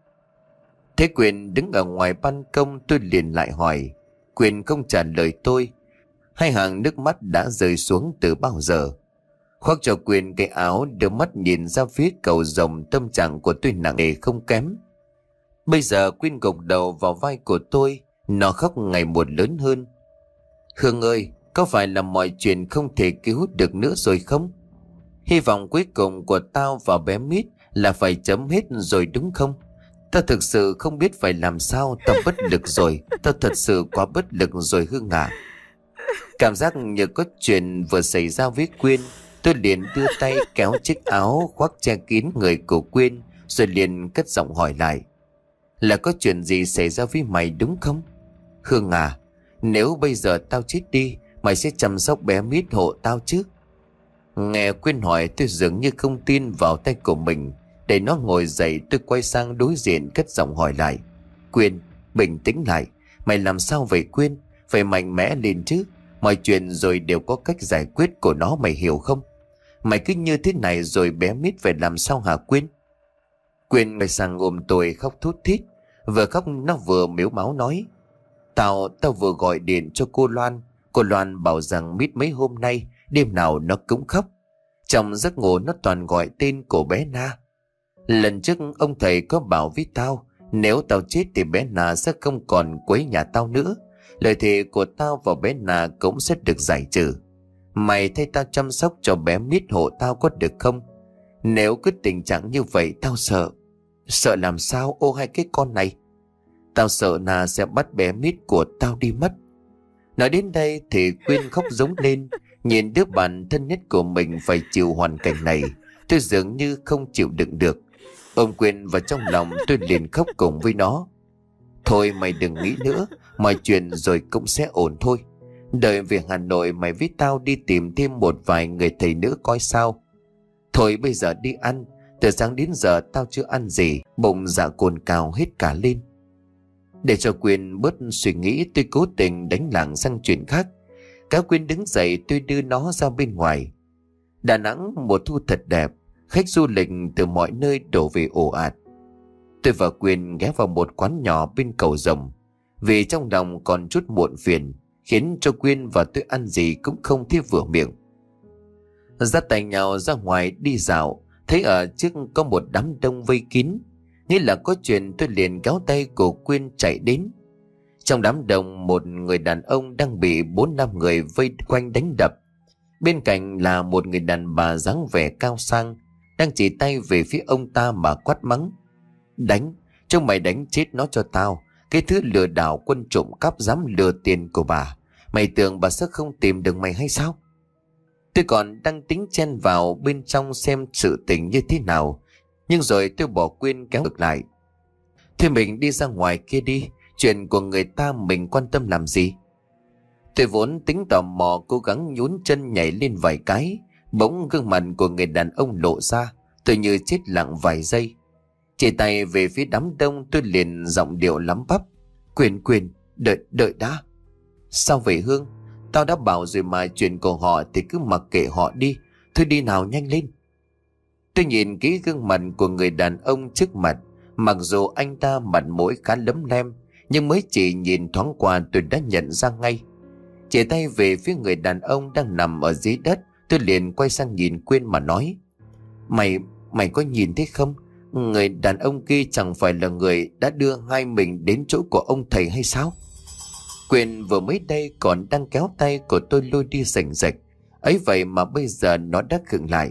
Thế Quyên đứng ở ngoài ban công, tôi liền lại hỏi. Quyên không trả lời tôi. Hai hàng nước mắt đã rơi xuống từ bao giờ. Khoác cho Quyên cái áo, đưa mắt nhìn ra phía cầu rồng. Tâm trạng của tôi nặng nề không kém. Bây giờ Quyên gục đầu vào vai của tôi, nó khóc ngày một lớn hơn. Hương ơi, có phải là mọi chuyện không thể cứu được nữa rồi không? Hy vọng cuối cùng của tao và bé Mít là phải chấm hết rồi đúng không? Tao thực sự không biết phải làm sao, tao bất lực rồi, tao thật sự quá bất lực rồi Hương à. Cảm giác như có chuyện vừa xảy ra với Quyên, tôi liền đưa tay kéo chiếc áo khoác che kín người của Quyên, rồi liền cất giọng hỏi lại. Là có chuyện gì xảy ra với mày đúng không? Hương à, nếu bây giờ tao chết đi, mày sẽ chăm sóc bé Mít hộ tao chứ? Nghe Quyên hỏi, tôi dường như không tin vào tay của mình. Để nó ngồi dậy, tôi quay sang đối diện cất giọng hỏi lại. Quyên, bình tĩnh lại. Mày làm sao vậy Quyên? Phải mạnh mẽ lên chứ. Mọi chuyện rồi đều có cách giải quyết của nó, mày hiểu không? Mày cứ như thế này rồi bé Mít phải làm sao hả Quyên? Quyên quay sang ôm tôi khóc thút thít. Vừa khóc nó vừa mếu máo nói. Tao, tao vừa gọi điện cho cô Loan. Cô Loan bảo rằng Mít mấy hôm nay đêm nào nó cũng khóc. Trong giấc ngủ nó toàn gọi tên của bé Na. Lần trước ông thầy có bảo với tao, nếu tao chết thì bé Na sẽ không còn quấy nhà tao nữa. Lời thề của tao và bé Na cũng sẽ được giải trừ. Mày thay tao chăm sóc cho bé Mít hộ tao có được không? Nếu cứ tình trạng như vậy tao sợ. Sợ làm sao ô hai cái con này? Tao sợ Na sẽ bắt bé Mít của tao đi mất. Nói đến đây thì Quyên khóc rống lên. Nhìn đứa bạn thân nhất của mình phải chịu hoàn cảnh này, tôi dường như không chịu đựng được. Ôm Quyên vào trong lòng, tôi liền khóc cùng với nó. Thôi mày đừng nghĩ nữa, mọi chuyện rồi cũng sẽ ổn thôi. Đợi về Hà Nội mày với tao đi tìm thêm một vài người thầy nữ coi sao. Thôi bây giờ đi ăn. Từ sáng đến giờ tao chưa ăn gì, bụng dạ cồn cào hết cả lên. Để cho Quyên bớt suy nghĩ, tôi cố tình đánh lảng sang chuyện khác. Cá Quyên đứng dậy, tôi đưa nó ra bên ngoài. Đà Nẵng mùa thu thật đẹp, khách du lịch từ mọi nơi đổ về ồ ạt. Tôi và Quyên ghé vào một quán nhỏ bên cầu rồng. Vì trong lòng còn chút muộn phiền, khiến cho Quyên và tôi ăn gì cũng không thấy vừa miệng. Dắt tay nhau ra ngoài đi dạo, thấy ở trước có một đám đông vây kín. Nghĩ là có chuyện, tôi liền kéo tay của Quyên chạy đến. Trong đám đông, một người đàn ông đang bị bốn năm người vây quanh đánh đập. Bên cạnh là một người đàn bà dáng vẻ cao sang, đang chỉ tay về phía ông ta mà quát mắng. Đánh, chúng mày đánh chết nó cho tao. Cái thứ lừa đảo quân trộm cắp dám lừa tiền của bà. Mày tưởng bà sẽ không tìm được mày hay sao? Tôi còn đang tính chen vào bên trong xem sự tình như thế nào, nhưng rồi tôi bỏ quên kéo ngược lại. Thôi mình đi ra ngoài kia đi, chuyện của người ta mình quan tâm làm gì? Tôi vốn tính tò mò cố gắng nhún chân nhảy lên vài cái, bỗng gương mặt của người đàn ông lộ ra. Tôi như chết lặng vài giây. Chỉ tay về phía đám đông, tôi liền giọng điệu lắm bắp. Quyền quyền, đợi, đợi đã. Sao vậy Hương? Tao đã bảo rồi mà, chuyện của họ thì cứ mặc kệ họ đi. Thôi đi nào, nhanh lên. Tôi nhìn kỹ gương mặt của người đàn ông trước mặt. Mặc dù anh ta mặt mũi khá lấm lem, nhưng mới chỉ nhìn thoáng qua tôi đã nhận ra ngay. Chỉ tay về phía người đàn ông đang nằm ở dưới đất, tôi liền quay sang nhìn Quyên mà nói. Mày, mày có nhìn thấy không? Người đàn ông kia chẳng phải là người đã đưa hai mình đến chỗ của ông thầy hay sao? Quyên vừa mới đây còn đang kéo tay của tôi lôi đi rành rạch, ấy vậy mà bây giờ nó đã khựng lại.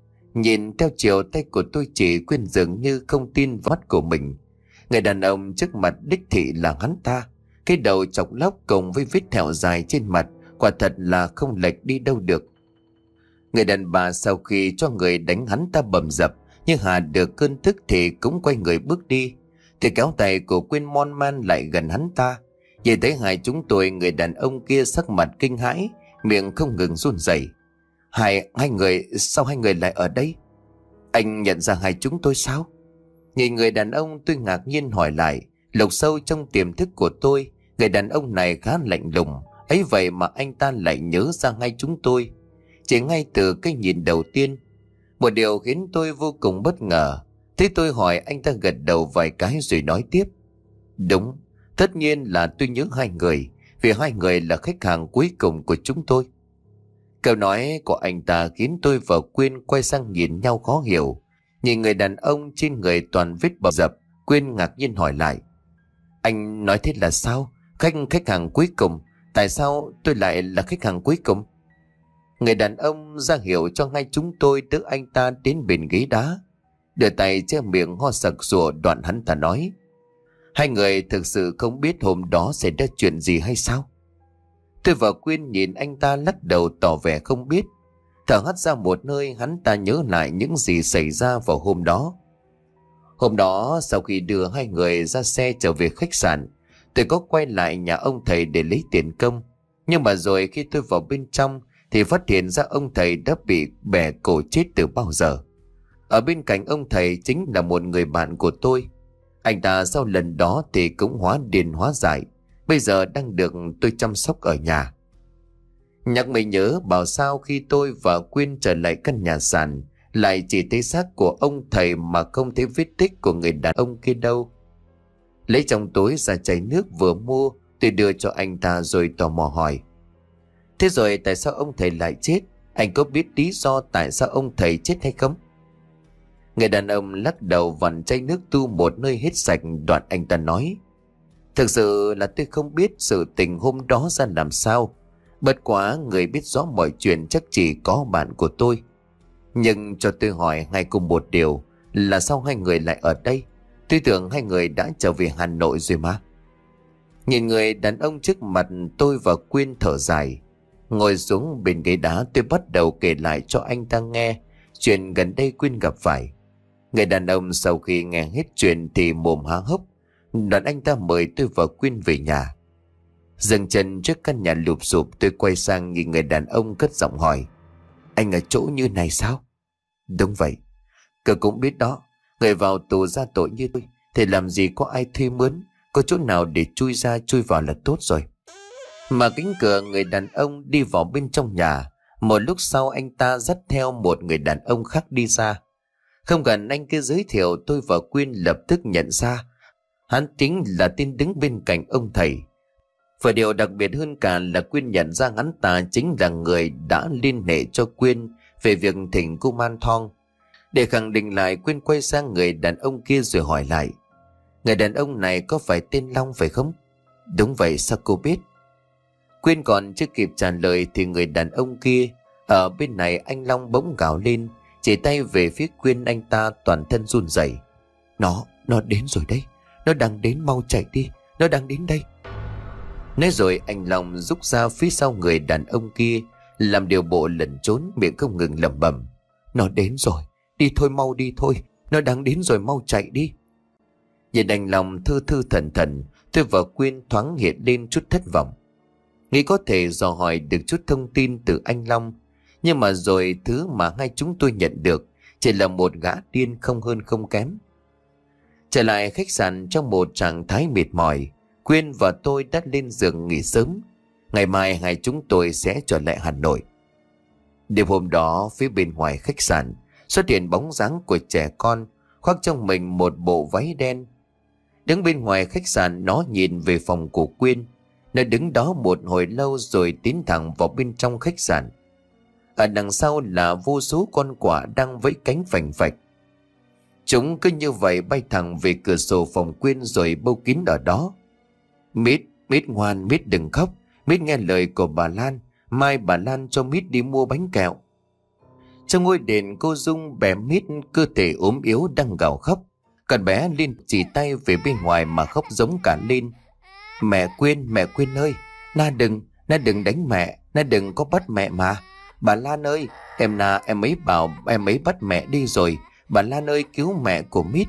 Nhìn theo chiều tay của tôi chỉ, Quyên dường như không tin vào mắt của mình. Người đàn ông trước mặt đích thị là hắn ta. Cái đầu chọc lóc cùng với vết thẹo dài trên mặt quả thật là không lệch đi đâu được. Người đàn bà sau khi cho người đánh hắn ta bầm dập, nhưng Hà được cơn tức thì cũng quay người bước đi. Thì kéo tay của Quyên mon man lại gần hắn ta. Nhìn thấy hai chúng tôi, người đàn ông kia sắc mặt kinh hãi, miệng không ngừng run rẩy. Hai, hai người, sao hai người lại ở đây? Anh nhận ra hai chúng tôi sao? Nhìn người đàn ông, tôi ngạc nhiên hỏi lại. Lục sâu trong tiềm thức của tôi, người đàn ông này khá lạnh lùng, ấy vậy mà anh ta lại nhớ ra ngay chúng tôi. Chỉ ngay từ cái nhìn đầu tiên. Một điều khiến tôi vô cùng bất ngờ. Thế tôi hỏi, anh ta gật đầu vài cái rồi nói tiếp. Đúng, tất nhiên là tôi nhớ hai người, vì hai người là khách hàng cuối cùng của chúng tôi. Câu nói của anh ta khiến tôi và Quyên quay sang nhìn nhau khó hiểu. Nhìn người đàn ông trên người toàn vết bầm dập, Quyên ngạc nhiên hỏi lại. Anh nói thế là sao? Khách khách hàng cuối cùng? Tại sao tôi lại là khách hàng cuối cùng? Người đàn ông ra hiệu cho ngay chúng tôi đưa anh ta đến bên ghế đá, đưa tay che miệng ho sặc sụa. Đoạn hắn ta nói. Hai người thực sự không biết hôm đó xảy ra chuyện gì hay sao? Tôi và Quyên nhìn anh ta lắc đầu tỏ vẻ không biết. Thở hắt ra một hơi, hắn ta nhớ lại những gì xảy ra vào hôm đó. Hôm đó sau khi đưa hai người ra xe trở về khách sạn, tôi có quay lại nhà ông thầy để lấy tiền công. Nhưng mà rồi khi tôi vào bên trong thì phát hiện ra ông thầy đã bị bẻ cổ chết từ bao giờ. Ở bên cạnh ông thầy chính là một người bạn của tôi. Anh ta sau lần đó thì cũng hóa điên hóa dại, bây giờ đang được tôi chăm sóc ở nhà. Nhắc mình nhớ bảo sao khi tôi và Quyên trở lại căn nhà sàn, lại chỉ thấy xác của ông thầy mà không thấy vết tích của người đàn ông kia đâu. Lấy trong túi ra chai nước vừa mua, tôi đưa cho anh ta rồi tò mò hỏi. Thế rồi tại sao ông thầy lại chết? Anh có biết lý do tại sao ông thầy chết hay không? Người đàn ông lắc đầu vặn chai nước tu một nơi hết sạch. Đoạn anh ta nói. Thực sự là tôi không biết sự tình hôm đó ra làm sao. Bất quá người biết rõ mọi chuyện chắc chỉ có bạn của tôi. Nhưng cho tôi hỏi ngay cùng một điều là sao hai người lại ở đây? Tôi tưởng hai người đã trở về Hà Nội rồi mà. Nhìn người đàn ông trước mặt tôi và Quyên thở dài. Ngồi xuống bên ghế đá, tôi bắt đầu kể lại cho anh ta nghe chuyện gần đây Quyên gặp phải. Người đàn ông sau khi nghe hết chuyện thì mồm há hốc. Đoạn anh ta mời tôi và Quyên về nhà. Dừng chân trước căn nhà lụp xụp, tôi quay sang nhìn người đàn ông cất giọng hỏi. Anh ở chỗ như này sao? Đúng vậy. Cậu cũng biết đó, người vào tù ra tội như tôi thì làm gì có ai thuê mướn, có chỗ nào để chui ra chui vào là tốt rồi. Mà cánh cửa người đàn ông đi vào bên trong nhà. Một lúc sau anh ta dắt theo một người đàn ông khác đi ra. Không cần anh kia giới thiệu, tôi và Quyên lập tức nhận ra hắn chính là tên đứng bên cạnh ông thầy. Và điều đặc biệt hơn cả là Quyên nhận ra hắn ta chính là người đã liên hệ cho Quyên về việc thỉnh Kuman Thong. Để khẳng định lại, Quyên quay sang người đàn ông kia rồi hỏi lại. Người đàn ông này có phải tên Long phải không? Đúng vậy, sao cô biết? Quyên còn chưa kịp trả lời thì người đàn ông kia ở bên này anh Long bỗng gào lên, chỉ tay về phía Quyên. Anh ta toàn thân run rẩy. Nó, nó đến rồi đấy. Nó đang đến, mau chạy đi. nó đang đến đây. Nói rồi anh Long rút ra phía sau người đàn ông kia, làm điều bộ lẩn trốn, miệng không ngừng lẩm bẩm: Nó đến rồi, đi thôi, mau đi thôi, nó đang đến rồi, mau chạy đi. Nhìn anh Long thư thư thần thần, tôi và Quyên thoáng hiện lên chút thất vọng. Nghĩ có thể dò hỏi được chút thông tin từ anh Long, nhưng mà rồi thứ mà hai chúng tôi nhận được chỉ là một gã điên không hơn không kém. Trở lại khách sạn trong một trạng thái mệt mỏi, Quyên và tôi đã lên giường nghỉ sớm. Ngày mai hai chúng tôi sẽ trở lại Hà Nội. Đêm hôm đó, phía bên ngoài khách sạn xuất hiện bóng dáng của trẻ con khoác trong mình một bộ váy đen. Đứng bên ngoài khách sạn, nó nhìn về phòng của Quyên. Nó đứng đó một hồi lâu rồi tiến thẳng vào bên trong khách sạn. Ở đằng sau là vô số con quạ đang vẫy cánh phành phạch. Chúng cứ như vậy bay thẳng về cửa sổ phòng Quyên rồi bâu kín ở đó. Mít, Mít ngoan, Mít đừng khóc. Mít nghe lời của bà Lan, mai bà Lan cho Mít đi mua bánh kẹo. Trong ngôi đền, cô Dung bẻ Mít cơ thể ốm yếu đang gào khóc. Con bé liền chỉ tay về bên ngoài mà khóc giống cả lên. Mẹ Quyên, mẹ Quyên ơi, Na đừng, Na đừng đánh mẹ, Na đừng có bắt mẹ mà. Bà Lan ơi, em Na em ấy bảo em ấy bắt mẹ đi rồi. Bà Lan ơi, cứu mẹ của Mít.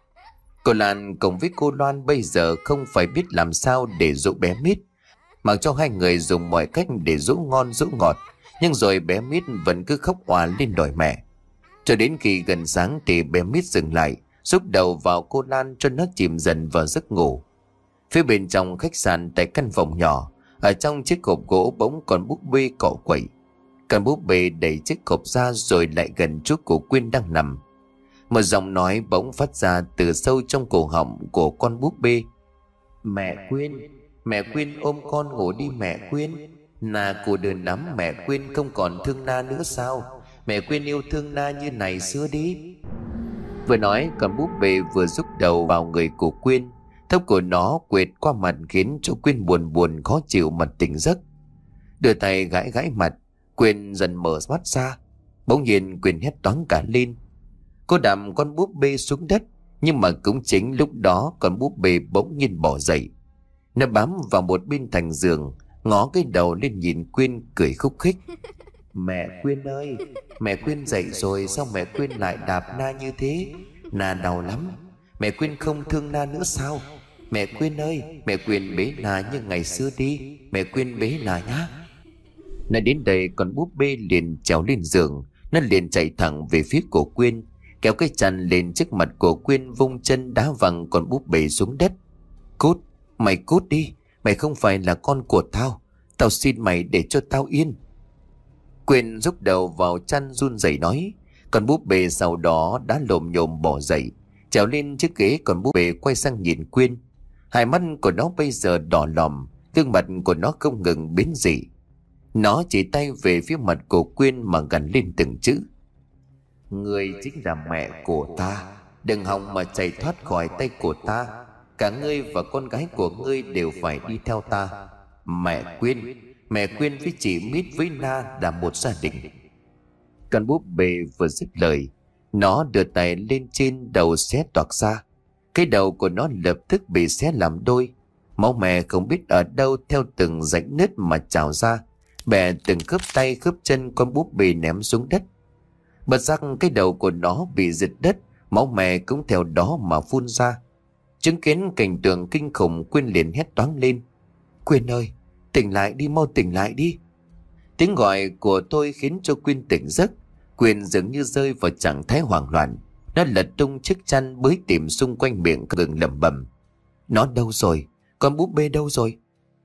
Cô Lan cùng với cô Loan bây giờ không phải biết làm sao để dỗ bé Mít, mặc cho hai người dùng mọi cách để dỗ ngon dỗ ngọt, nhưng rồi bé Mít vẫn cứ khóc òa lên đòi mẹ. Cho đến khi gần sáng thì bé Mít dừng lại, xúc đầu vào cô Lan cho nó chìm dần vào giấc ngủ. Phía bên trong khách sạn, tại căn phòng nhỏ, ở trong chiếc hộp gỗ bỗng còn búp bê cọ quậy. Con búp bê đẩy chiếc hộp ra rồi lại gần chỗ của Quyên đang nằm. Một giọng nói bỗng phát ra từ sâu trong cổ họng của con búp bê: Mẹ Quyên, mẹ Quyên ôm con ngủ đi mẹ Quyên. Na cô đơn lắm, mẹ Quyên không còn thương Na nữa sao? Mẹ Quyên yêu thương Na như ngày xưa đi. Vừa nói, con búp bê vừa rúc đầu vào người của Quyên. Tóc của nó quệt qua mặt khiến cho Quyên buồn buồn khó chịu mà tỉnh giấc. Đưa tay gãi gãi mặt, Quyên dần mở mắt ra. Bỗng nhiên Quyên hét toáng cả lên. Cô đạp con búp bê xuống đất, nhưng mà cũng chính lúc đó con búp bê bỗng nhiên bỏ dậy. Nó bám vào một bên thành giường, ngó cái đầu lên nhìn Quyên cười khúc khích. Mẹ Quyên ơi, mẹ Quyên dậy rồi, sao mẹ Quyên lại đạp Na như thế? Na đau lắm. Mẹ Quyên không thương Na nữa sao? Mẹ Quyên ơi, mẹ Quyên bế Na như ngày xưa đi. Mẹ Quyên bế Na nhá. Nói đến đây, con búp bê liền trèo lên giường. Nó liền chạy thẳng về phía của Quyên, kéo cái chăn lên trước mặt của Quyên, vung chân đá văng con búp bê xuống đất. Cút, mày cút đi. Mày không phải là con của tao. Tao xin mày để cho tao yên. Quyên rúc đầu vào chăn run rẩy nói. Con búp bê sau đó đã lồm nhồm bỏ dậy, trèo lên chiếc ghế. Con búp bê quay sang nhìn Quyên. Hai mắt của nó bây giờ đỏ lòm, gương mặt của nó không ngừng biến dị. Nó chỉ tay về phía mặt của Quyên mà gằn lên từng chữ: Ngươi chính là mẹ của ta. Đừng hòng mà chạy thoát khỏi tay của ta. Cả ngươi và con gái của ngươi đều phải đi theo ta. Mẹ Quyên, mẹ Quyên với chị Mít với Na là một gia đình. Con búp bê vừa dứt lời, nó đưa tay lên trên đầu xé toạc ra. Cái đầu của nó lập tức bị xé làm đôi. Máu me không biết ở đâu theo từng rãnh nứt mà trào ra, bè từng khớp tay khớp chân con búp bê ném xuống đất. Bật giác cái đầu của nó bị giật đất, máu me cũng theo đó mà phun ra. Chứng kiến cảnh tượng kinh khủng, Quyên liền hét toáng lên: Quyên ơi, tỉnh lại đi, mau tỉnh lại đi. Tiếng gọi của tôi khiến cho Quyên tỉnh giấc. Quyên dường như rơi vào trạng thái hoảng loạn. Nó lật tung chiếc chăn, bới tìm xung quanh miệng ngừng lẩm bẩm: Nó đâu rồi? Con búp bê đâu rồi?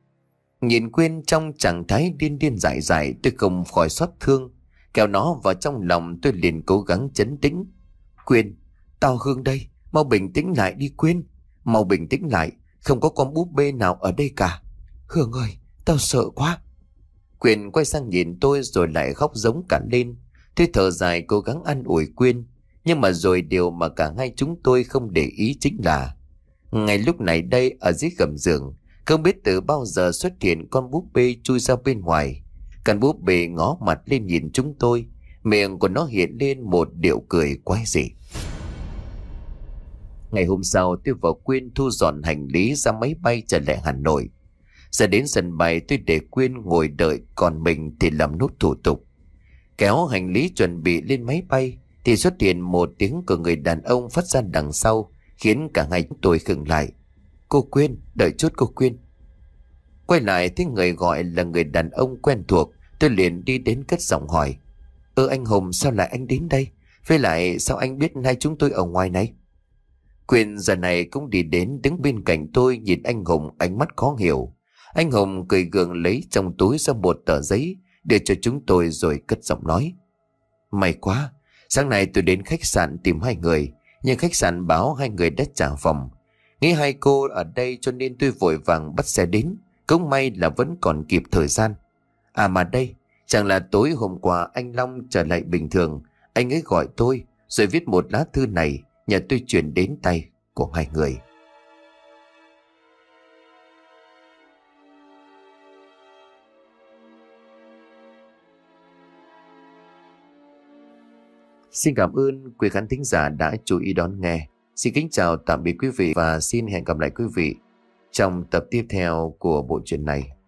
Nhìn Quyên trong trạng thái điên điên dại dại, tôi không khỏi xót thương. Kéo nó vào trong lòng, tôi liền cố gắng trấn tĩnh. Quyên, tao Hương đây, mau bình tĩnh lại đi Quyên. Mau bình tĩnh lại, không có con búp bê nào ở đây cả. Hương ơi, tao sợ quá. Quyên quay sang nhìn tôi rồi lại khóc giống cả lên. Tôi thở dài cố gắng an ủi Quyên, nhưng mà rồi điều mà cả hai chúng tôi không để ý chính là ngay lúc này đây, ở dưới gầm giường, không biết từ bao giờ xuất hiện con búp bê chui ra bên ngoài. Con búp bê ngó mặt lên nhìn chúng tôi, miệng của nó hiện lên một điệu cười quái dị. Ngày hôm sau tôi và Quyên thu dọn hành lý ra máy bay trở lại Hà Nội. Giờ đến sân bay tôi để Quyên ngồi đợi, còn mình thì làm nốt thủ tục. Kéo hành lý chuẩn bị lên máy bay thì xuất hiện một tiếng của người đàn ông phát ra đằng sau, khiến cả hai chúng tôi khựng lại. Cô Quyên, đợi chút cô Quyên. Quay lại thấy người gọi là người đàn ông quen thuộc, tôi liền đi đến cất giọng hỏi. Ơ anh Hùng, sao lại anh đến đây? Với lại sao anh biết hai chúng tôi ở ngoài này? Quyên giờ này cũng đi đến đứng bên cạnh tôi, nhìn anh Hùng ánh mắt khó hiểu. Anh Hùng cười gượng lấy trong túi ra một tờ giấy để cho chúng tôi rồi cất giọng nói. May quá, sáng nay tôi đến khách sạn tìm hai người, nhưng khách sạn báo hai người đã trả phòng. Nghĩ hai cô ở đây cho nên tôi vội vàng bắt xe đến. Cũng may là vẫn còn kịp thời gian. À mà đây, chẳng là tối hôm qua anh Long trở lại bình thường, anh ấy gọi tôi rồi viết một lá thư này nhờ tôi chuyển đến tay của hai người. Xin cảm ơn quý khán thính giả đã chú ý đón nghe. Xin kính chào tạm biệt quý vị và xin hẹn gặp lại quý vị trong tập tiếp theo của bộ truyện này.